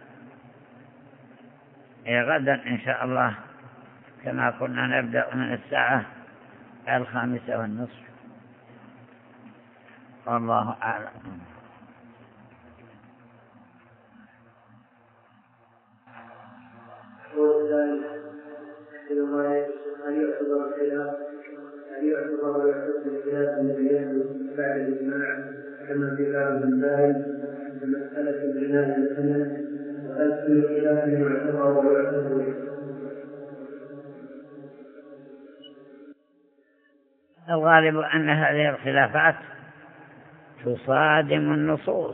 Speaker 1: غدا إن شاء الله كما قلنا نبدأ من الساعة 5:30. والله أعلم.
Speaker 2: هل يعتبر ويحتج والخلاف الذي يحدث بعد الإجماع كما في باب الباب مسألة البناء السنة وهل كل خلاف يعتبر ويعتبر.
Speaker 1: الغالب أن هذه الخلافات تصادم النصوص،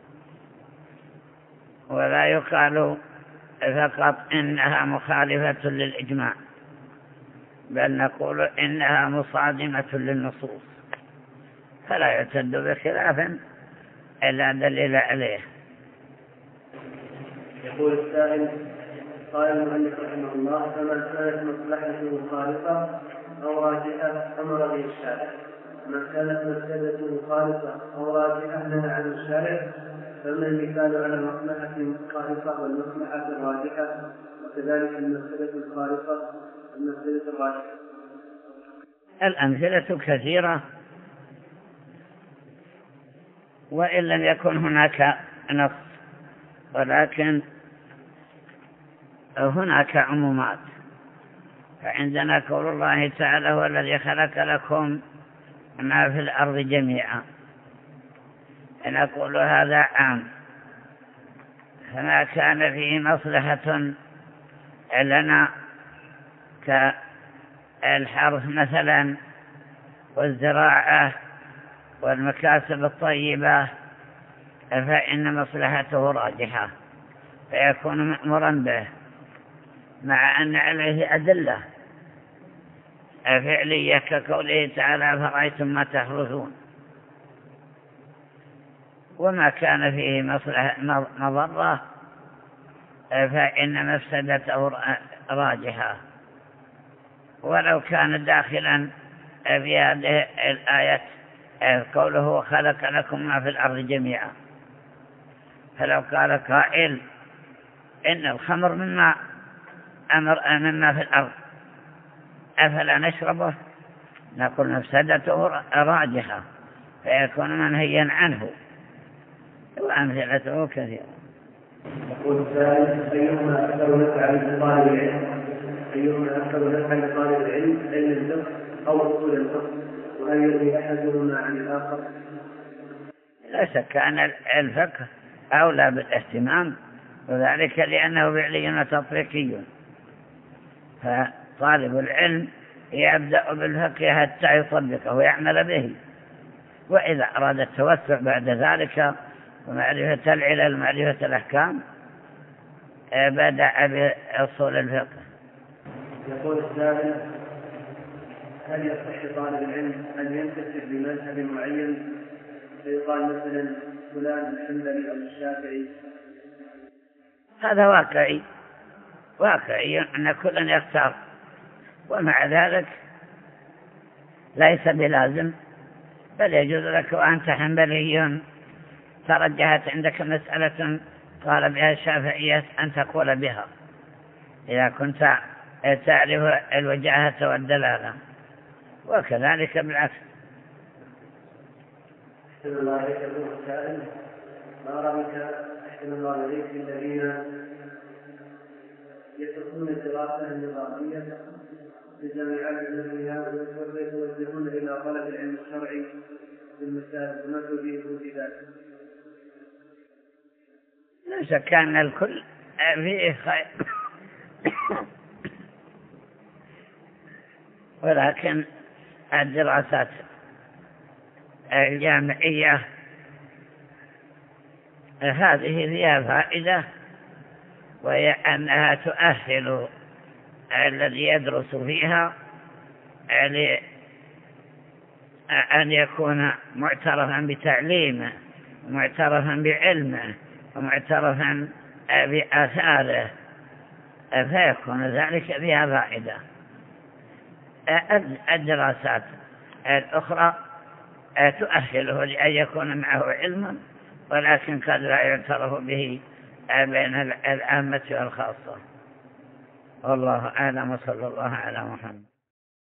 Speaker 1: ولا يقال فقط إنها مخالفة للإجماع، بل نقول إنها مصادمة للنصوص، فلا يعتد بخلاف إلا دليل عليه.
Speaker 2: يقول السائل: قال المؤلف رحمه الله: فمن كانت مصلحته خالصة أو راجحة أمر به الشارع، ومن كانت مفسدته خالصة أو راجحة نهى عن الشارع. فمن المثال على المصلحة الخالصة والمصلحة الراجحة، وكذلك المفسدة الخالصة والمفسدة الراجحة.
Speaker 1: الأمثلة كثيرة، وإن لم يكن هناك نص، ولكن هناك عمومات. فعندنا قول الله تعالى: هو الذي خلق لكم ما في الأرض جميعا. نقول هذا عام، فما كان فيه مصلحة لنا كالحرث مثلا والزراعة والمكاسب الطيبة فإن مصلحته راجحة فيكون مأمورا به، مع أن عليه أدلة فعلية كقوله تعالى: فرأيتم ما تحرثون. وما كان فيه مضرة فإن مفسدته راجحة، ولو كان داخلا في هذه الآية قوله: خلق لكم ما في الأرض جميعا. فلو قال قائل إن الخمر مما في الأرض أفلا نشربه، نقول مفسدته راجحة فيكون منهيا عنه، وأمثلته كثيرة.
Speaker 2: يقول الثالث: أيهما أكثر نفعا لطالب العلم؟ أيهما أكثر نفعا لطالب العلم، علم الفقه أو أصول الفقه؟ وهل يروي أحدهما عن الآخر؟
Speaker 1: لا شك أن الفقه أولى بالاهتمام، وذلك لأنه فعلي وتطبيقي، فطالب العلم يبدأ بالفقه حتى يطبقه ويعمل به، وإذا أراد التوسع بعد ذلك ومعرفة العلل ومعرفة الأحكام بدأ بأصول الفقه.
Speaker 2: يقول السائل: هل يصح طالب العلم أن ينتسب بمذهب معين فيقال مثلا فلان الحنبلي أو الشافعي؟
Speaker 1: هذا واقعي أن كل يختار، ومع ذلك ليس بلازم، بل يجوز لك وأنت حنبلي ترجحت عندك مسألة قال بها الشافعية أن تقول بها إذا كنت تعرف الوجاهة والدلالة، وكذلك بالعكس.
Speaker 2: أحسن الله إليك السائل: ما رأيك أحسن الله إليك الذين يتركون الدراسة النظامية في الجامعات الأمريكية ويتوجهون إلى طلب العلم الشرعي في المساجد وما تريدون في ذلك؟
Speaker 1: لا شك أن الكل فيه خير، ولكن الدراسات الجامعية هذه فيها فائدة، وهي أنها تؤهل الذي يدرس فيها أن يكون معترفا بتعليمه ومعترفا بعلمه ومعترفا بآثاره، فيكون ذلك فيها فائدة. الدراسات الأخرى تؤهله لأن يكون معه علم، ولكن قد لا يعترف به بين العامة والخاصة. والله أعلم، وصلى الله على محمد.